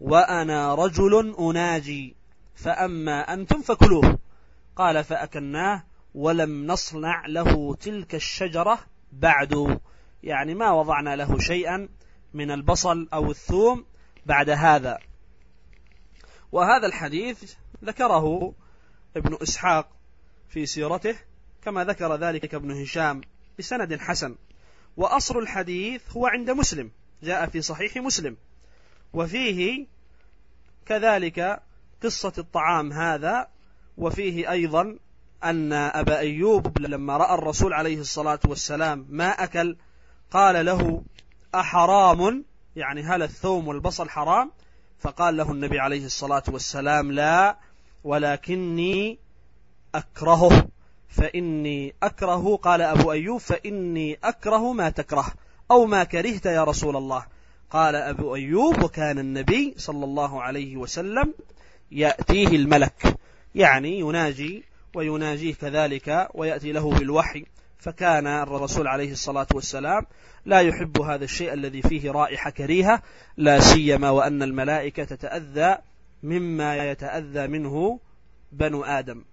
وأنا رجل أناجي، فأما أنتم فكلوه. قال فأكلناه ولم نصنع له تلك الشجرة بعد، يعني ما وضعنا له شيئا من البصل أو الثوم بعد هذا. وهذا الحديث ذكره ابن إسحاق في سيرته، كما ذكر ذلك ابن هشام بسند حسن. وأصل الحديث هو عند مسلم، جاء في صحيح مسلم، وفيه كذلك قصة الطعام هذا. وفيه أيضا أن أبا أيوب لما رأى الرسول عليه الصلاة والسلام ما أكل قال له أحرام، يعني هل الثوم والبصل حرام؟ فقال له النبي عليه الصلاة والسلام لا، ولكني أكرهه فإني أكره. قال أبو أيوب فإني أكره ما تكره أو ما كرهت يا رسول الله. قال أبو أيوب وكان النبي صلى الله عليه وسلم يأتيه الملك، يعني يناجي ويناجيه كذلك ويأتي له بالوحي. فكان الرسول عليه الصلاة والسلام لا يحب هذا الشيء الذي فيه رائحة كريهة، لا سيما وأن الملائكة تتأذى مما يتأذى منه بنو آدم.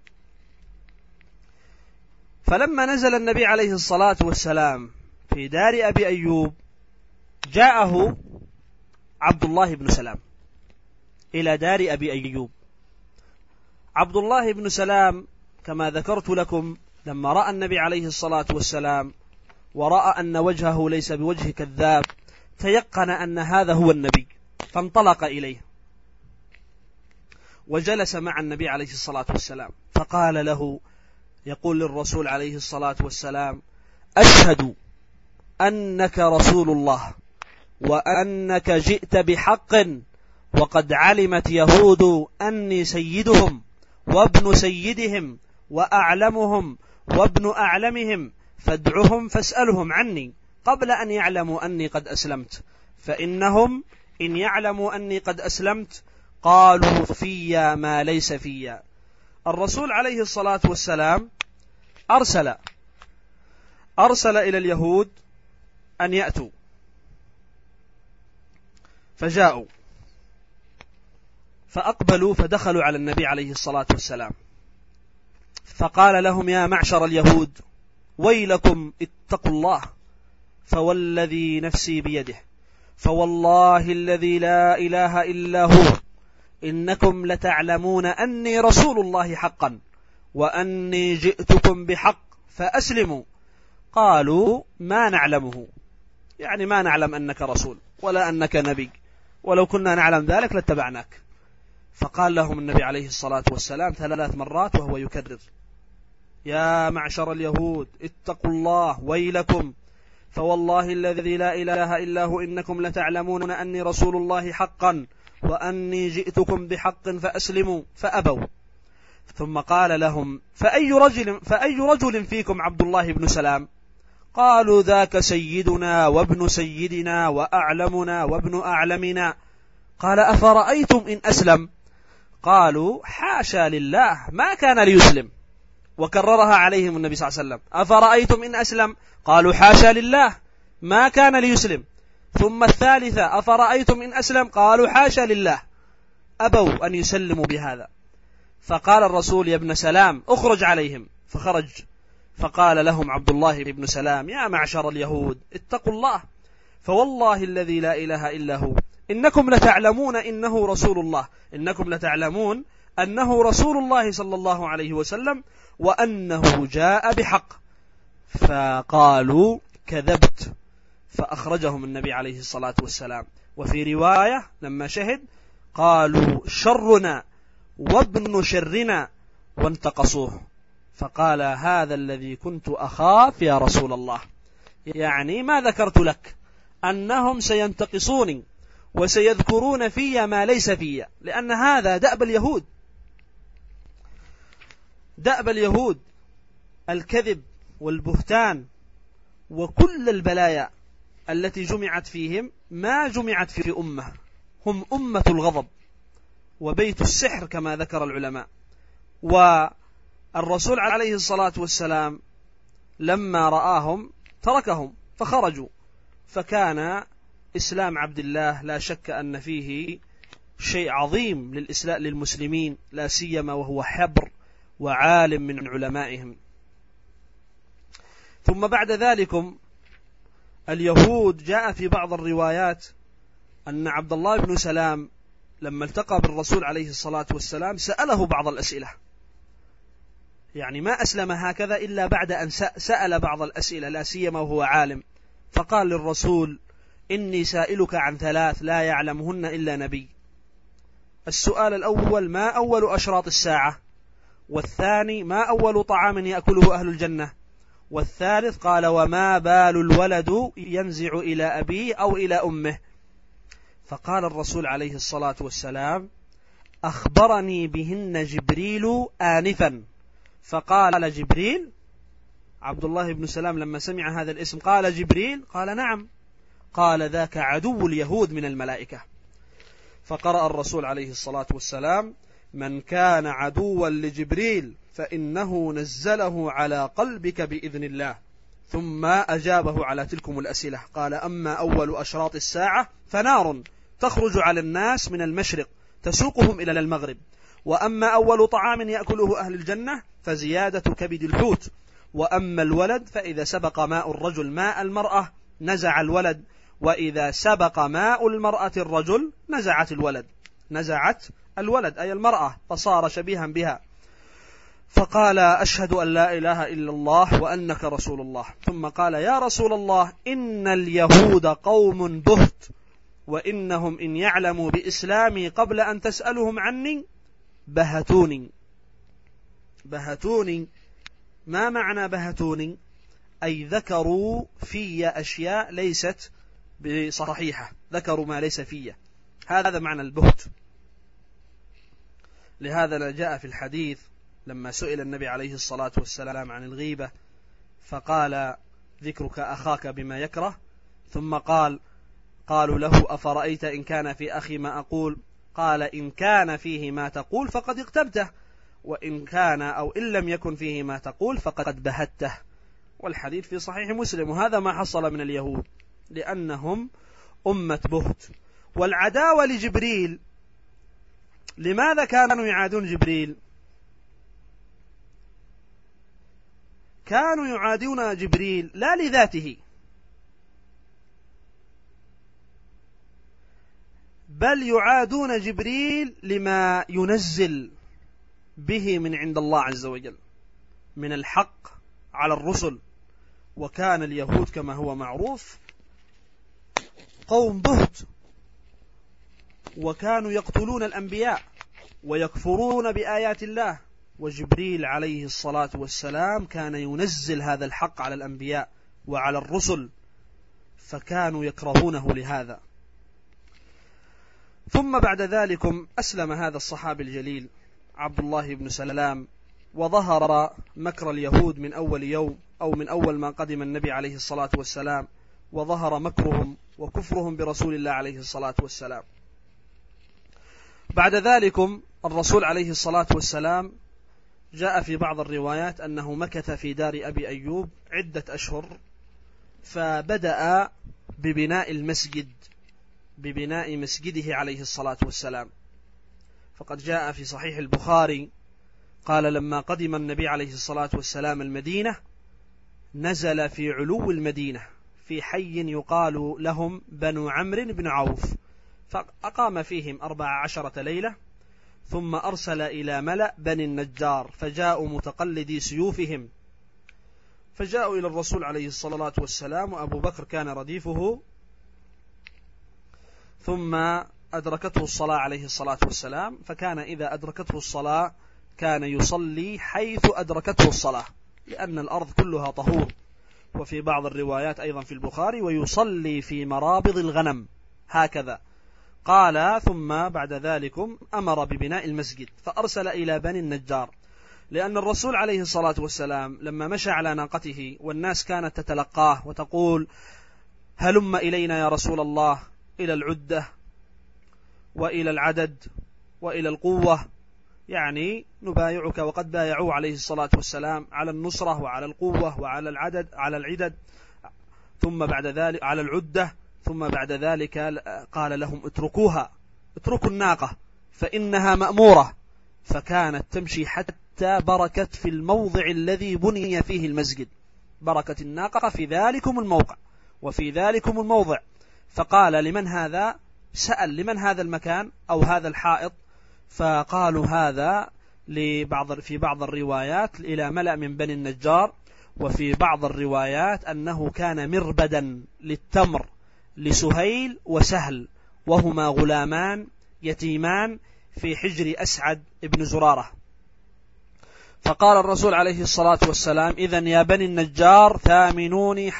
فلما نزل النبي عليه الصلاة والسلام في دار أبي أيوب جاءه عبد الله بن سلام إلى دار أبي أيوب. عبد الله بن سلام كما ذكرت لكم لما رأى النبي عليه الصلاة والسلام ورأى أن وجهه ليس بوجه كذاب تيقن أن هذا هو النبي، فانطلق إليه وجلس مع النبي عليه الصلاة والسلام، فقال له، يقول للرسول عليه الصلاة والسلام: أشهد أنك رسول الله وأنك جئت بحق، وقد علمت يهود أني سيدهم وابن سيدهم وأعلمهم وابن أعلمهم، فادعهم فاسألهم عني قبل أن يعلموا أني قد أسلمت، فإنهم إن يعلموا أني قد أسلمت قالوا في ما ليس في. الرسول عليه الصلاة والسلام أرسل إلى اليهود أن يأتوا، فجاءوا فأقبلوا فدخلوا على النبي عليه الصلاة والسلام، فقال لهم: يا معشر اليهود ويلكم اتقوا الله، فوالذي نفسي بيده، فوالله الذي لا إله إلا هو، إنكم لتعلمون أني رسول الله حقا، وأني جئتكم بحق فأسلموا. قالوا: ما نعلمه، يعني ما نعلم أنك رسول ولا أنك نبي، ولو كنا نعلم ذلك لاتبعناك. فقال لهم النبي عليه الصلاة والسلام 3 مرات وهو يكرر: يا معشر اليهود اتقوا الله ويلكم، فوالله الذي لا إله إلا هو إنكم لتعلمون أني رسول الله حقا، وأني جئتكم بحق فأسلموا، فأبوا. ثم قال لهم: فأي رجل فيكم عبد الله بن سلام؟ قالوا: ذاك سيدنا وابن سيدنا وأعلمنا وابن أعلمنا. قال: أفرأيتم إن أسلم؟ قالوا: حاشا لله، ما كان ليسلم. وكررها عليهم النبي صلى الله عليه وسلم: أفرأيتم إن أسلم؟ قالوا: حاشا لله، ما كان ليسلم. ثم الثالثة: أفرأيتم إن أسلم؟ قالوا: حاشا لله. أبوا أن يسلموا بهذا. فقال الرسول: يا ابن سلام اخرج عليهم. فخرج، فقال لهم عبد الله بن سلام: يا معشر اليهود اتقوا الله، فوالله الذي لا إله إلا هو إنكم لتعلمون إنه رسول الله، إنكم لتعلمون أنه رسول الله صلى الله عليه وسلم، وأنه جاء بحق. فقالوا: كذبت. فأخرجهم النبي عليه الصلاة والسلام. وفي رواية لما شهد قالوا: شرنا وابن شرنا، وانتقصوه. فقال: هذا الذي كنت أخاف يا رسول الله، يعني ما ذكرت لك أنهم سينتقصوني وسيذكرون في ما ليس في، لأن هذا دأب اليهود، دأب اليهود، الكذب والبهتان وكل البلايا التي جمعت فيهم ما جمعت في أمة، هم أمة الغضب وبيت السحر كما ذكر العلماء. والرسول عليه الصلاة والسلام لما رآهم تركهم فخرجوا، فكان إسلام عبد الله لا شك أن فيه شيء عظيم للمسلمين، لا سيما وهو حبر وعالم من علمائهم. ثم بعد ذلك اليهود جاء في بعض الروايات أن عبد الله بن سلام لما التقى بالرسول عليه الصلاة والسلام سأله بعض الأسئلة، يعني ما أسلم هكذا إلا بعد أن سأل بعض الأسئلة، لا سيما وهو عالم. فقال للرسول: إني سائلك عن 3 لا يعلمهن إلا نبي. السؤال الأول: ما أول أشراط الساعة؟ والثاني: ما أول طعام يأكله أهل الجنة؟ والثالث قال: وما بال الولد ينزع إلى أبيه أو إلى أمه؟ فقال الرسول عليه الصلاة والسلام: أخبرني بهن جبريل آنفا. فقال جبريل، عبد الله بن سلام لما سمع هذا الاسم قال: جبريل؟ قال: نعم. قال: ذاك عدو اليهود من الملائكة. فقرأ الرسول عليه الصلاة والسلام: من كان عدوا لجبريل فإنه نزله على قلبك بإذن الله. ثم أجابه على تلكم الأسئلة. قال: أما أول أشراط الساعة فنار تخرج على الناس من المشرق تسوقهم إلى المغرب. وأما أول طعام يأكله أهل الجنة فزيادة كبد الحوت. وأما الولد فإذا سبق ماء الرجل ماء المرأة نزع الولد، وإذا سبق ماء المرأة الرجل نزعت الولد أي المرأة، فصار شبيها بها. فقال: أشهد أن لا إله إلا الله وأنك رسول الله. ثم قال: يا رسول الله، إن اليهود قوم بهت، وإنهم إن يعلموا بإسلامي قبل أن تسألهم عني بهتوني. ما معنى بهتوني؟ أي ذكروا في أشياء ليست بصحيحة، ذكروا ما ليس فيه، هذا معنى البهت. لهذا جاء في الحديث لما سئل النبي عليه الصلاة والسلام عن الغيبة فقال: ذكرك أخاك بما يكره. ثم قالوا له: أفرأيت إن كان في أخي ما أقول؟ قال: إن كان فيه ما تقول فقد اغتبته، وإن كان أو إن لم يكن فيه ما تقول فقد بهته. والحديث في صحيح مسلم. وهذا ما حصل من اليهود لأنهم أمة بهت. والعداوة لجبريل، لماذا كانوا يعادون جبريل؟ كانوا يعادون جبريل لا لذاته، بل يعادون جبريل لما ينزل به من عند الله عز وجل من الحق على الرسل. وكان اليهود كما هو معروف قوم بهت، وكانوا يقتلون الأنبياء ويكفرون بآيات الله، وجبريل عليه الصلاة والسلام كان ينزل هذا الحق على الأنبياء وعلى الرسل، فكانوا يكرهونه لهذا. ثم بعد ذلك أسلم هذا الصحابي الجليل عبد الله بن سلام، وظهر مكر اليهود من أول يوم أو من أول ما قدم النبي عليه الصلاة والسلام، وظهر مكرهم وكفرهم برسول الله عليه الصلاة والسلام. بعد ذلك الرسول عليه الصلاة والسلام جاء في بعض الروايات أنه مكث في دار أبي أيوب عدة أشهر، فبدأ ببناء مسجده عليه الصلاة والسلام. فقد جاء في صحيح البخاري قال: لما قدم النبي عليه الصلاة والسلام المدينة نزل في علو المدينة في حي يقال لهم بنو عمرو بن عوف، فأقام فيهم 14 ليلة، ثم أرسل إلى ملأ بني النجار فجاءوا متقلدي سيوفهم، فجاءوا إلى الرسول عليه الصلاة والسلام، وأبو بكر كان رديفه، ثم أدركته الصلاة عليه الصلاة والسلام، فكان إذا أدركته الصلاة كان يصلي حيث أدركته الصلاة، لأن الأرض كلها طهور. وفي بعض الروايات أيضا في البخاري: ويصلي في مرابض الغنم، هكذا قال. ثم بعد ذلك أمر ببناء المسجد، فأرسل إلى بني النجار، لأن الرسول عليه الصلاة والسلام لما مشى على ناقته والناس كانت تتلقاه وتقول: هلم إلينا يا رسول الله إلى العدة وإلى العدد وإلى القوة، يعني نبايعك، وقد بايعوه عليه الصلاة والسلام على النصرة وعلى القوة وعلى العدد ثم بعد ذلك على العدة، ثم بعد ذلك قال لهم: اتركوا الناقة فإنها مأمورة، فكانت تمشي حتى بركت في الموضع الذي بني فيه المسجد، بركت الناقة في ذلكم الموقع وفي ذلكم الموضع. فقال لمن هذا؟ سأل لمن هذا المكان أو هذا الحائط؟ فقالوا هذا في بعض الروايات إلى ملأ من بني النجار، وفي بعض الروايات أنه كان مربدا للتمر لسهيل وسهل، وهما غلامان يتيمان في حجر أسعد ابن زرارة. فقال الرسول عليه الصلاة والسلام: إذن يا بني النجار ثامنوني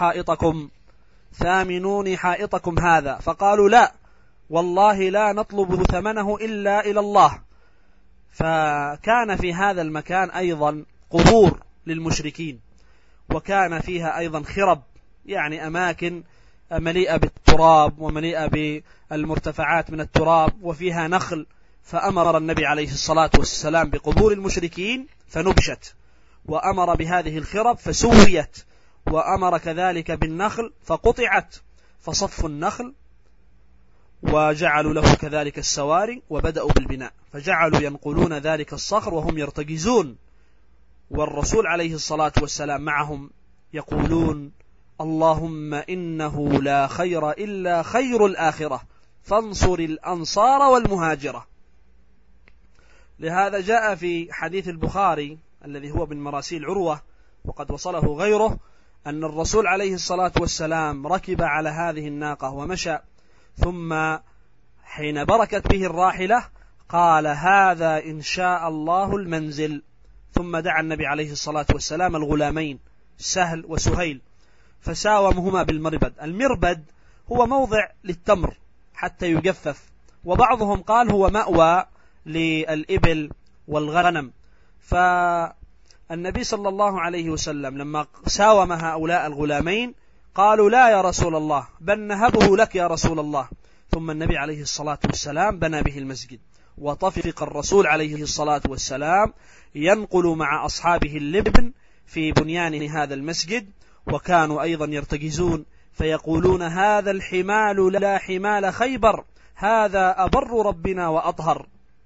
حائطكم هذا. فقالوا: لا والله لا نطلب ثمنه إلا إلى الله. فكان في هذا المكان أيضا قبور للمشركين، وكان فيها أيضا خرب، يعني أماكن مليئة بالتراب ومليئة بالمرتفعات من التراب وفيها نخل. فأمر النبي عليه الصلاة والسلام بقبور المشركين فنبشت، وأمر بهذه الخرب فسويت، وأمر كذلك بالنخل فقطعت فصفوا النخل، وجعلوا له كذلك السواري وبدأوا بالبناء، فجعلوا ينقلون ذلك الصخر وهم يرتجزون، والرسول عليه الصلاة والسلام معهم يقولون: اللهم إنه لا خير إلا خير الآخرة فانصر الأنصار والمهاجرة. لهذا جاء في حديث البخاري الذي هو من مراسيل عروة وقد وصله غيره أن الرسول عليه الصلاة والسلام ركب على هذه الناقة ومشى، ثم حين بركت به الراحلة قال: هذا إن شاء الله المنزل. ثم دعا النبي عليه الصلاة والسلام الغلامين سهل وسهيل فساومهما بالمربد. المربد هو موضع للتمر حتى يجفف، وبعضهم قال هو مأوى للإبل والغنم. فالنبي صلى الله عليه وسلم لما ساوم هؤلاء الغلامين قالوا: لا يا رسول الله، بل نهبه لك يا رسول الله. ثم النبي عليه الصلاة والسلام بنى به المسجد، وطفق الرسول عليه الصلاة والسلام ينقل مع أصحابه اللبن في بنيان هذا المسجد، وكانوا أيضا يرتجزون فيقولون: هذا الحمال لا حمال خيبر، هذا أبر ربنا وأطهر،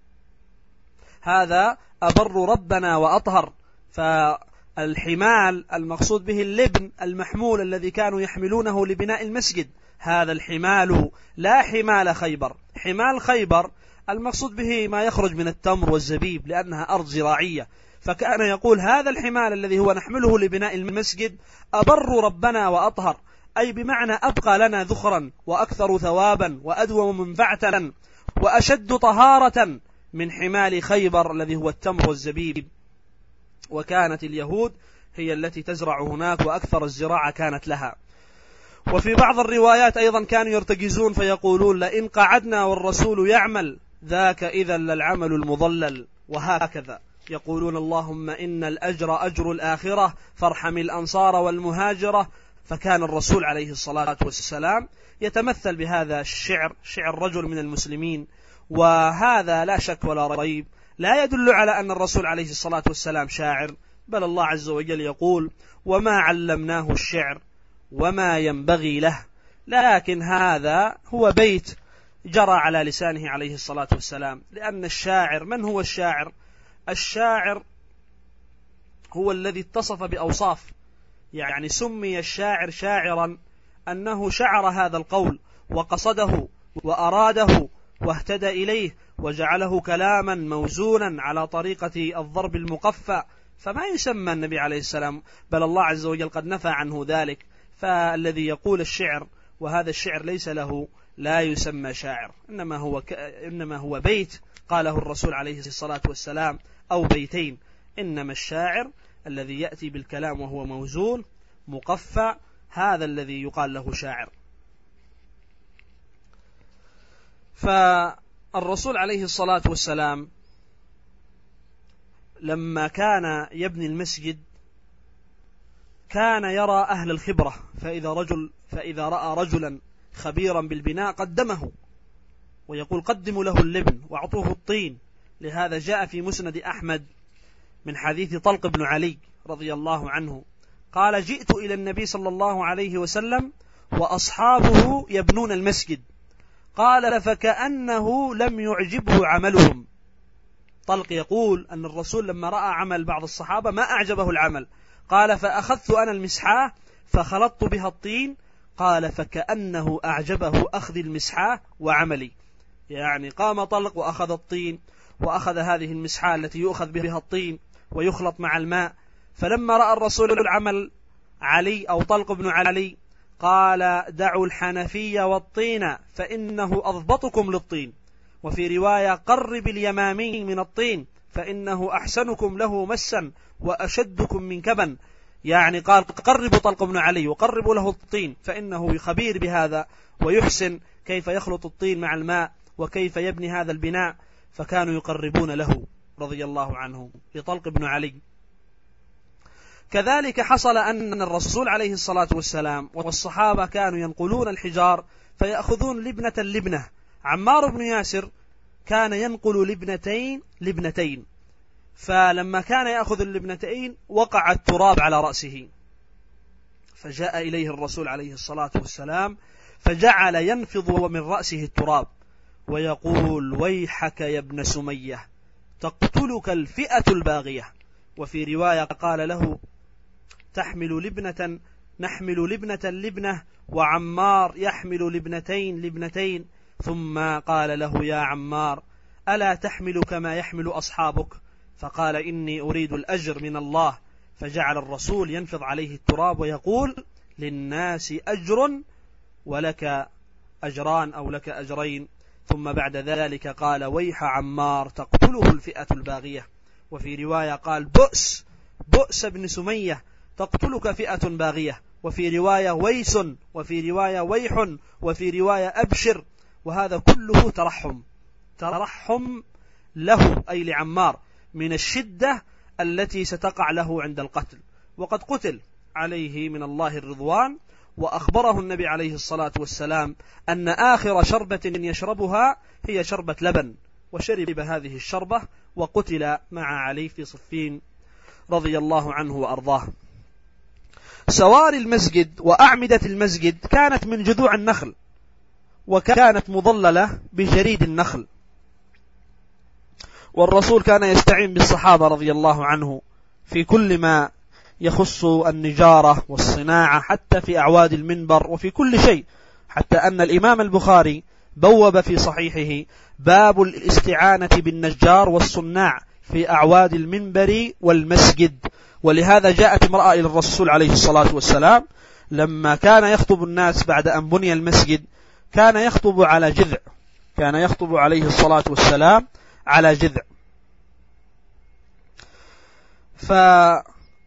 هذا أبر ربنا وأطهر. فالحمال المقصود به اللبن المحمول الذي كانوا يحملونه لبناء المسجد، هذا الحمال لا حمال خيبر. حمال خيبر المقصود به ما يخرج من التمر والزبيب لأنها أرض زراعية، فكان يقول: هذا الحمال الذي هو نحمله لبناء المسجد أبر ربنا وأطهر، أي بمعنى أبقى لنا ذخرا وأكثر ثوابا وأدوم منفعة وأشد طهارة من حمال خيبر الذي هو التمر والزبيب. وكانت اليهود هي التي تزرع هناك، وأكثر الزراعة كانت لها. وفي بعض الروايات أيضا كانوا يرتجزون فيقولون: لئن قعدنا والرسول يعمل ذاك إذا للعمل المضلل. وهكذا يقولون: اللهم إن الأجر أجر الآخرة فارحم الأنصار والمهاجرة. فكان الرسول عليه الصلاة والسلام يتمثل بهذا الشعر، شعر رجل من المسلمين، وهذا لا شك ولا ريب لا يدل على أن الرسول عليه الصلاة والسلام شاعر، بل الله عز وجل يقول: وما علمناه الشعر وما ينبغي له. لكن هذا هو بيت جرى على لسانه عليه الصلاة والسلام، لأن الشاعر، من هو الشاعر؟ الشاعر هو الذي اتصف بأوصاف، يعني سمي الشاعر شاعرا أنه شعر هذا القول وقصده وأراده واهتدى إليه وجعله كلاما موزونا على طريقة الضرب المقفى، فما يسمى النبي عليه السلام، بل الله عز وجل قد نفى عنه ذلك. فالذي يقول الشعر وهذا الشعر ليس له لا يسمى شاعر، إنما هو بيت قاله الرسول عليه الصلاة والسلام أو بيتين. إنما الشاعر الذي يأتي بالكلام وهو موزون مقفى، هذا الذي يقال له شاعر. فالرسول عليه الصلاة والسلام لما كان يبني المسجد كان يرى أهل الخبرة، فإذا رأى رجلا خبيرا بالبناء قدمه، ويقول: قدموا له اللبن واعطوه الطين. لهذا جاء في مسند أحمد من حديث طلق بن علي رضي الله عنه قال: جئت إلى النبي صلى الله عليه وسلم وأصحابه يبنون المسجد، قال فكأنه لم يعجبه عملهم. طلق يقول أن الرسول لما رأى عمل بعض الصحابة ما أعجبه العمل، قال فأخذت أنا المسحاة فخلطت بها الطين، قال فكأنه أعجبه أخذ المسحاة وعملي. يعني قام طلق وأخذ الطين وأخذ هذه المسحاة التي يؤخذ بها الطين ويخلط مع الماء، فلما رأى الرسول العمل علي أو طلق بن علي قال دعوا الحنفي والطين فإنه أضبطكم للطين، وفي رواية قرب اليمامي من الطين فإنه أحسنكم له مسا وأشدكم من كبن. يعني قال قربوا طلق بن علي وقربوا له الطين فإنه خبير بهذا ويحسن كيف يخلط الطين مع الماء وكيف يبني هذا البناء، فكانوا يقربون له رضي الله عنه لطلق بن علي. كذلك حصل أن الرسول عليه الصلاة والسلام والصحابة كانوا ينقلون الحجار فيأخذون لبنة. عمار بن ياسر كان ينقل لبنتين، فلما كان يأخذ اللبنتين وقع التراب على رأسه، فجاء إليه الرسول عليه الصلاة والسلام فجعل ينفض من رأسه التراب ويقول ويحك يا ابن سمية تقتلك الفئة الباغية. وفي رواية قال له نحمل لبنة وعمار يحمل لبنتين، ثم قال له يا عمار ألا تحمل كما يحمل أصحابك؟ فقال إني أريد الأجر من الله، فجعل الرسول ينفض عليه التراب ويقول للناس أجر ولك أجران أو لك أجرين، ثم بعد ذلك قال ويح عمار تقتله الفئة الباغية. وفي رواية قال بؤس ابن سمية تقتلك فئة باغية، وفي رواية ويس، وفي رواية ويح، وفي رواية أبشر. وهذا كله ترحم له أي لعمار من الشدة التي ستقع له عند القتل، وقد قتل عليه من الله الرضوان. وأخبره النبي عليه الصلاة والسلام أن آخر شربة يشربها هي شربة لبن، وشرب هذه الشربة وقتل مع علي في صفين رضي الله عنه وأرضاه. سواري المسجد وأعمدة المسجد كانت من جذوع النخل، وكانت مظللة بجريد النخل، والرسول كان يستعين بالصحابة رضي الله عنه في كل ما يخص النجارة والصناعة، حتى في أعواد المنبر وفي كل شيء، حتى أن الإمام البخاري بوب في صحيحه باب الاستعانة بالنجار والصناع في أعواد المنبر والمسجد. ولهذا جاءت امرأة إلى الرسول عليه الصلاة والسلام لما كان يخطب الناس بعد أن بني المسجد، كان يخطب على جذع، كان يخطب عليه الصلاة والسلام على جذع. فهذه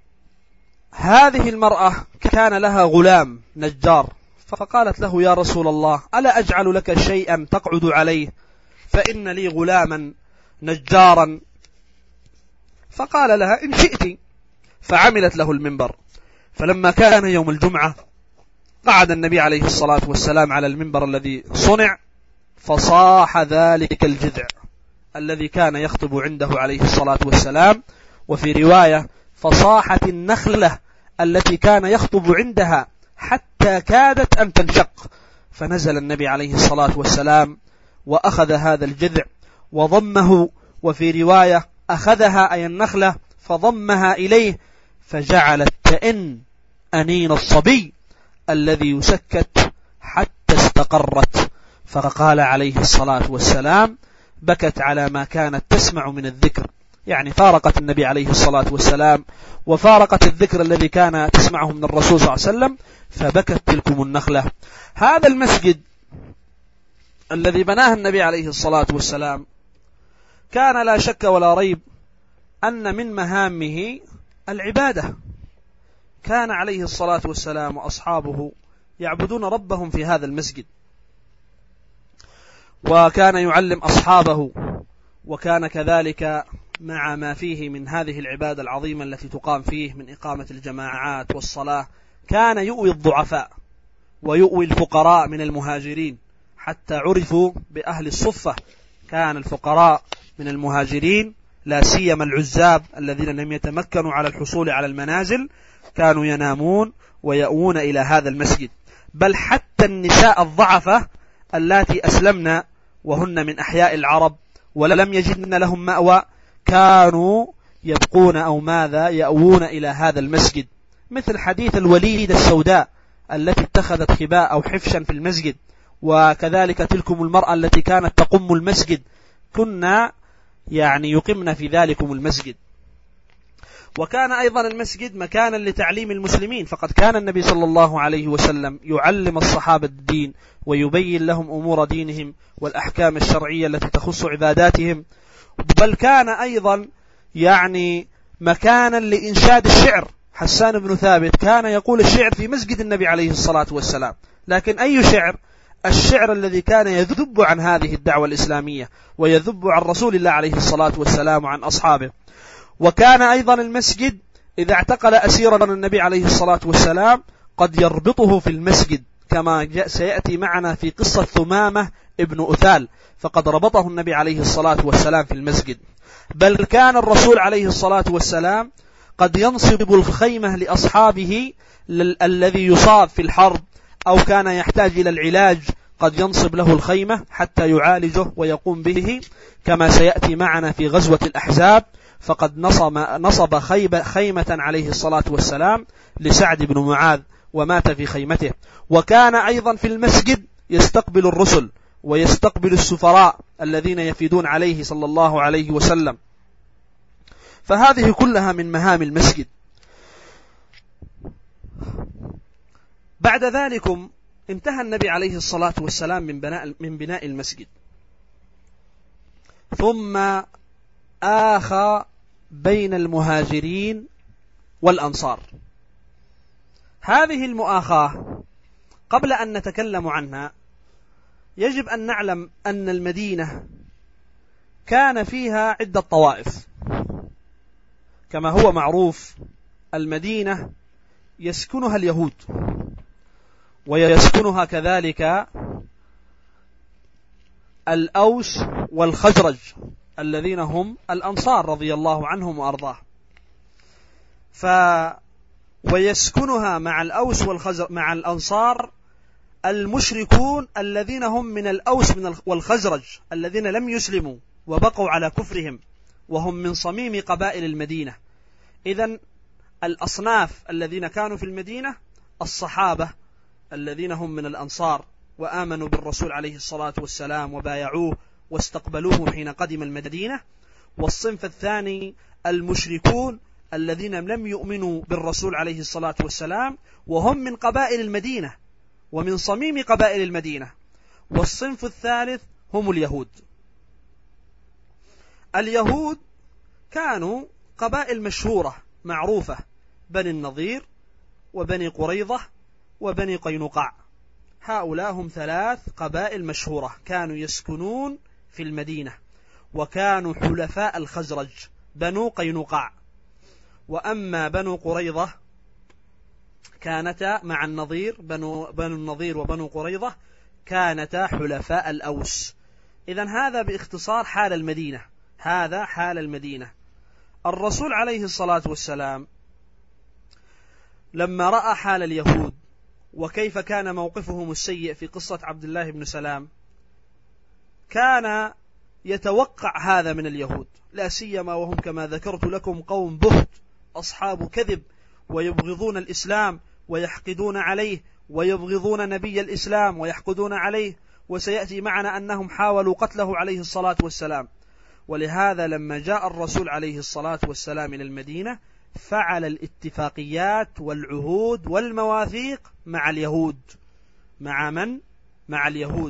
المرأة كان لها غلام نجار، فقالت له يا رسول الله ألا أجعل لك شيئا تقعد عليه، فإن لي غلاما نجارا. فقال لها إن شئت، فعملت له المنبر. فلما كان يوم الجمعة قعد النبي عليه الصلاة والسلام على المنبر الذي صنع، فصاح ذلك الجذع الذي كان يخطب عنده عليه الصلاة والسلام. وفي رواية فصاحت النخلة التي كان يخطب عندها حتى كادت أن تنشق، فنزل النبي عليه الصلاة والسلام وأخذ هذا الجذع وضمه، وفي رواية أخذها أي النخلة فضمها إليه، فجعلت تئن أنين الصبي الذي يسكت حتى استقرت. فقال عليه الصلاة والسلام بكت على ما كانت تسمع من الذكر، يعني فارقت النبي عليه الصلاة والسلام وفارقت الذكر الذي كان تسمعه من الرسول صلى الله عليه وسلم، فبكت تلكم النخلة. هذا المسجد الذي بناه النبي عليه الصلاة والسلام كان لا شك ولا ريب أن من مهامه العبادة. كان عليه الصلاة والسلام وأصحابه يعبدون ربهم في هذا المسجد، وكان يعلم أصحابه، وكان كذلك مع ما فيه من هذه العبادة العظيمة التي تقام فيه من إقامة الجماعات والصلاة، كان يؤوي الضعفاء ويؤوي الفقراء من المهاجرين، حتى عرفوا بأهل الصفة. كان الفقراء من المهاجرين لا سيما العزاب الذين لم يتمكنوا على الحصول على المنازل كانوا ينامون ويأوون إلى هذا المسجد. بل حتى النساء الضعفة اللاتي أسلمن وهن من أحياء العرب ولم يجدن لهم مأوى كانوا يبقون أو ماذا يأوون إلى هذا المسجد، مثل حديث الوليدة السوداء التي اتخذت خباء أو حفشا في المسجد، وكذلك تلكم المرأة التي كانت تقم المسجد، كنا يقمن في ذلكم المسجد. وكان أيضا المسجد مكانا لتعليم المسلمين، فقد كان النبي صلى الله عليه وسلم يعلم الصحابة الدين ويبين لهم أمور دينهم والأحكام الشرعية التي تخص عباداتهم، بل كان أيضا مكانا لإنشاد الشعر. حسان بن ثابت كان يقول الشعر في مسجد النبي عليه الصلاة والسلام، لكن أي شعر؟ الشعر الذي كان يذب عن هذه الدعوة الإسلامية ويذب عن رسول الله عليه الصلاة والسلام وعن أصحابه. وكان أيضا المسجد إذا اعتقل أسيرا النبي عليه الصلاة والسلام قد يربطه في المسجد، كما سيأتي معنا في قصة ثمامة ابن أثال، فقد ربطه النبي عليه الصلاة والسلام في المسجد. بل كان الرسول عليه الصلاة والسلام قد ينصب الخيمة لأصحابه الذي يصاب في الحرب أو كان يحتاج إلى العلاج، قد ينصب له الخيمة حتى يعالجه ويقوم به، كما سيأتي معنا في غزوة الأحزاب، فقد نصب خيمة عليه الصلاة والسلام لسعد بن معاذ ومات في خيمته. وكان أيضا في المسجد يستقبل الرسل ويستقبل السفراء الذين يفيدون عليه صلى الله عليه وسلم، فهذه كلها من مهام المسجد. بعد ذلك انتهى النبي عليه الصلاة والسلام من بناء المسجد، ثم آخى بين المهاجرين والأنصار. هذه المؤاخاة قبل أن نتكلم عنها يجب أن نعلم أن المدينة كان فيها عدة طوائف. كما هو معروف المدينة يسكنها اليهود ويسكنها كذلك الأوس والخزرج الذين هم الأنصار رضي الله عنهم وأرضاه. ويسكنها مع الأوس والخزرج مع الأنصار المشركون الذين هم من الأوس والخزرج الذين لم يسلموا وبقوا على كفرهم، وهم من صميم قبائل المدينة. إذن الأصناف الذين كانوا في المدينة الصحابة الذين هم من الأنصار وآمنوا بالرسول عليه الصلاة والسلام وبايعوه واستقبلوه حين قدم المدينة، والصنف الثاني المشركون الذين لم يؤمنوا بالرسول عليه الصلاة والسلام وهم من قبائل المدينة ومن صميم قبائل المدينة، والصنف الثالث هم اليهود. اليهود كانوا قبائل مشهورة معروفة، بني النضير وبني قريظة وبني قينقاع، هؤلاء هم 3 قبائل مشهورة كانوا يسكنون في المدينة، وكانوا حلفاء الخزرج بنو قينقاع. وأما بنو قريظة كانتا مع النضير، بنو النضير وبنو قريظة كانتا حلفاء الأوس. إذن هذا باختصار حال المدينة، هذا حال المدينة. الرسول عليه الصلاة والسلام لما رأى حال اليهود وكيف كان موقفهم السيء في قصة عبد الله بن سلام، كان يتوقع هذا من اليهود، لا سيما وهم كما ذكرت لكم قوم بهت أصحاب كذب، ويبغضون الإسلام ويحقدون عليه، ويبغضون نبي الإسلام ويحقدون عليه، وسيأتي معنا أنهم حاولوا قتله عليه الصلاة والسلام. ولهذا لما جاء الرسول عليه الصلاة والسلام إلى المدينة فعل الاتفاقيات والعهود والمواثيق مع اليهود. مع من؟ مع اليهود.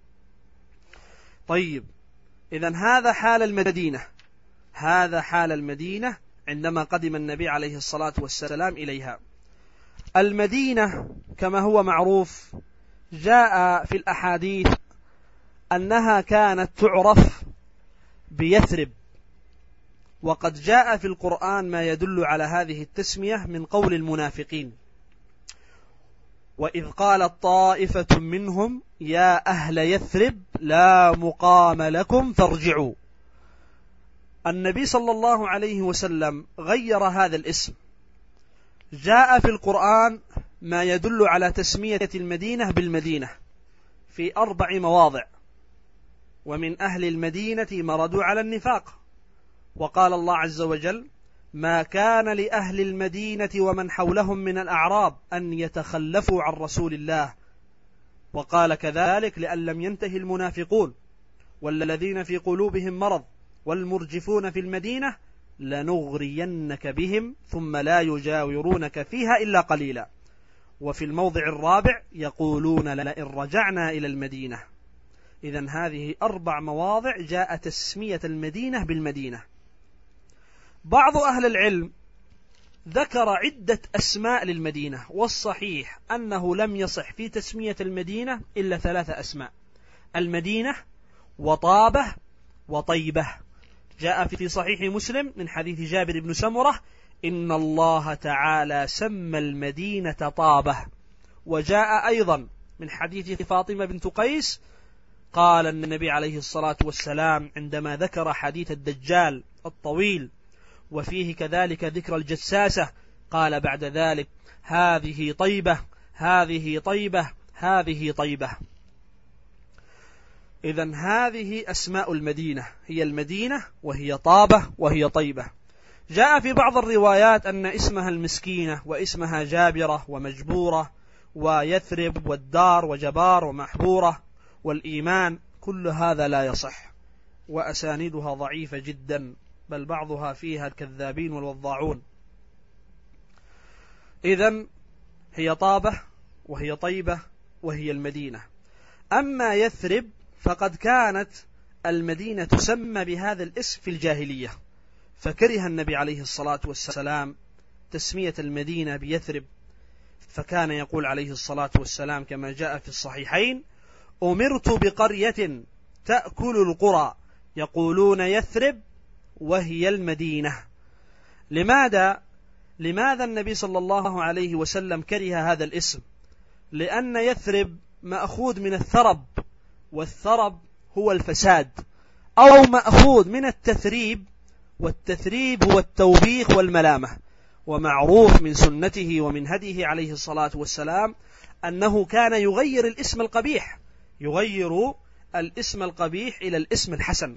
طيب، إذن هذا حال المدينة، هذا حال المدينة عندما قدم النبي عليه الصلاة والسلام إليها. المدينة كما هو معروف جاء في الأحاديث أنها كانت تعرف بيثرب، وقد جاء في القرآن ما يدل على هذه التسمية من قول المنافقين: وإذ قالت طائفة منهم يا أهل يثرب لا مقام لكم فارجعوا. النبي صلى الله عليه وسلم غير هذا الاسم. جاء في القرآن ما يدل على تسمية المدينة بالمدينة، في 4 مواضع: ومن أهل المدينة مردوا على النفاق، وقال الله عز وجل: ما كان لأهل المدينة ومن حولهم من الأعراب أن يتخلفوا عن رسول الله، وقال كذلك: لأن لم ينتهي المنافقون والذين في قلوبهم مرض والمرجفون في المدينة لنغرينك بهم ثم لا يجاورونك فيها إلا قليلا. وفي الموضع الرابع: يقولون لئن رجعنا إلى المدينة. إذن هذه 4 مواضع جاء تسمية المدينة بالمدينة. بعض أهل العلم ذكر عدة أسماء للمدينة، والصحيح أنه لم يصح في تسمية المدينة إلا 3 أسماء: المدينة وطابة وطيبة. جاء في صحيح مسلم من حديث جابر بن سمرة: إن الله تعالى سمى المدينة طابة. وجاء أيضا من حديث فاطمة بنت قيس قال النبي عليه الصلاة والسلام عندما ذكر حديث الدجال الطويل وفيه كذلك ذكر الجساسة، قال بعد ذلك: هذه طيبة، هذه طيبة، هذه طيبة. إذن هذه أسماء المدينة، هي المدينة وهي طابة وهي طيبة. جاء في بعض الروايات أن اسمها المسكينة، واسمها جابرة ومجبورة ويثرب والدار وجبار ومحبورة والإيمان. كل هذا لا يصح، وأسانيدها ضعيفة جدا، بل بعضها فيها الكذابين والوضاعون. إذن هي طابة وهي طيبة وهي المدينة. أما يثرب فقد كانت المدينة تسمى بهذا الاسم في الجاهلية، فكره النبي عليه الصلاة والسلام تسمية المدينة بيثرب، فكان يقول عليه الصلاة والسلام كما جاء في الصحيحين: أمرت بقرية تأكل القرى يقولون يثرب وهي المدينة. لماذا النبي صلى الله عليه وسلم كره هذا الاسم؟ لأن يثرب مأخوذ من الثرب، والثرب هو الفساد، أو مأخوذ من التثريب، والتثريب هو التوبيخ والملامة. ومعروف من سنته ومن هديه عليه الصلاة والسلام أنه كان يغير الاسم القبيح، يغير الاسم القبيح إلى الاسم الحسن،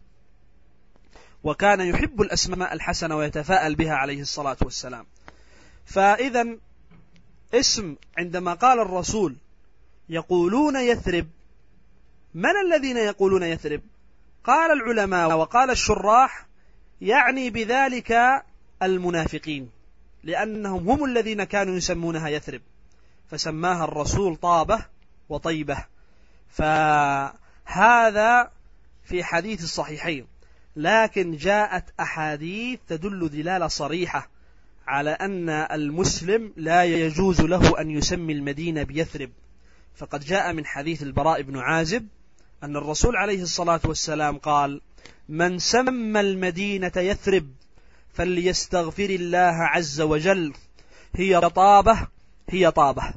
وكان يحب الأسماء الحسنة ويتفاءل بها عليه الصلاة والسلام. فإذا اسم عندما قال الرسول يقولون يثرب، من الذين يقولون يثرب؟ قال العلماء وقال الشراح يعني بذلك المنافقين، لأنهم هم الذين كانوا يسمونها يثرب، فسماها الرسول طابة وطيبة. فهذا في حديث الصحيحين، لكن جاءت أحاديث تدل دلالة صريحة على أن المسلم لا يجوز له أن يسمي المدينة بيثرب. فقد جاء من حديث البراء بن عازب أن الرسول عليه الصلاة والسلام قال: من سمى المدينة يثرب فليستغفر الله عز وجل، هي طابة هي طابة،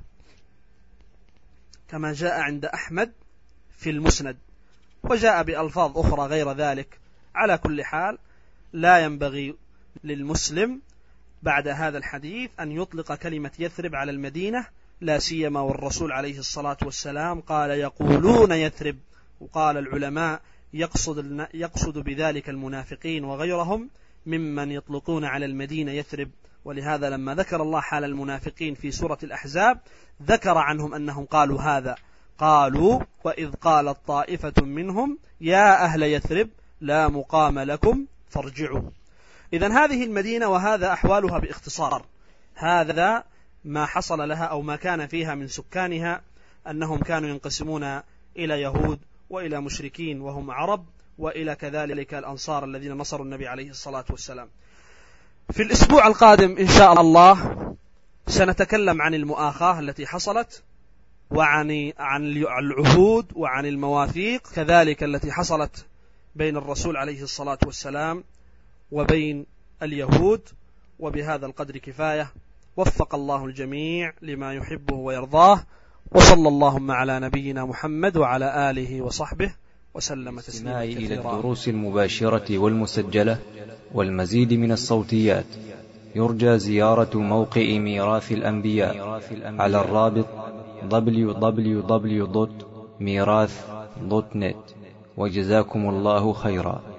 كما جاء عند أحمد في المسند، وجاء بألفاظ أخرى غير ذلك. على كل حال لا ينبغي للمسلم بعد هذا الحديث أن يطلق كلمة يثرب على المدينة، لا سيما والرسول عليه الصلاة والسلام قال يقولون يثرب، وقال العلماء يقصد بذلك المنافقين وغيرهم ممن يطلقون على المدينة يثرب. ولهذا لما ذكر الله حال المنافقين في سورة الأحزاب ذكر عنهم أنهم قالوا هذا، قالوا: وإذ قالت طائفة منهم يا أهل يثرب لا مقام لكم فارجعوا. إذن هذه المدينة وهذا أحوالها باختصار. هذا ما حصل لها أو ما كان فيها من سكانها، أنهم كانوا ينقسمون إلى يهود وإلى مشركين وهم عرب، وإلى كذلك الأنصار الذين نصروا النبي عليه الصلاة والسلام. في الأسبوع القادم إن شاء الله سنتكلم عن المؤاخاة التي حصلت، وعن العهود وعن المواثيق كذلك التي حصلت بين الرسول عليه الصلاة والسلام وبين اليهود. وبهذا القدر كفاية، وفق الله الجميع لما يحبه ويرضاه، وصلى اللهم على نبينا محمد وعلى آله وصحبه وسلم تسليما كثيرا. إلى الدروس المباشرة والمسجلة والمزيد من الصوتيات يرجى زيارة موقع ميراث الأنبياء على الرابط www.mirathilambia.com. ميراث.net. وجزاكم الله خيرا.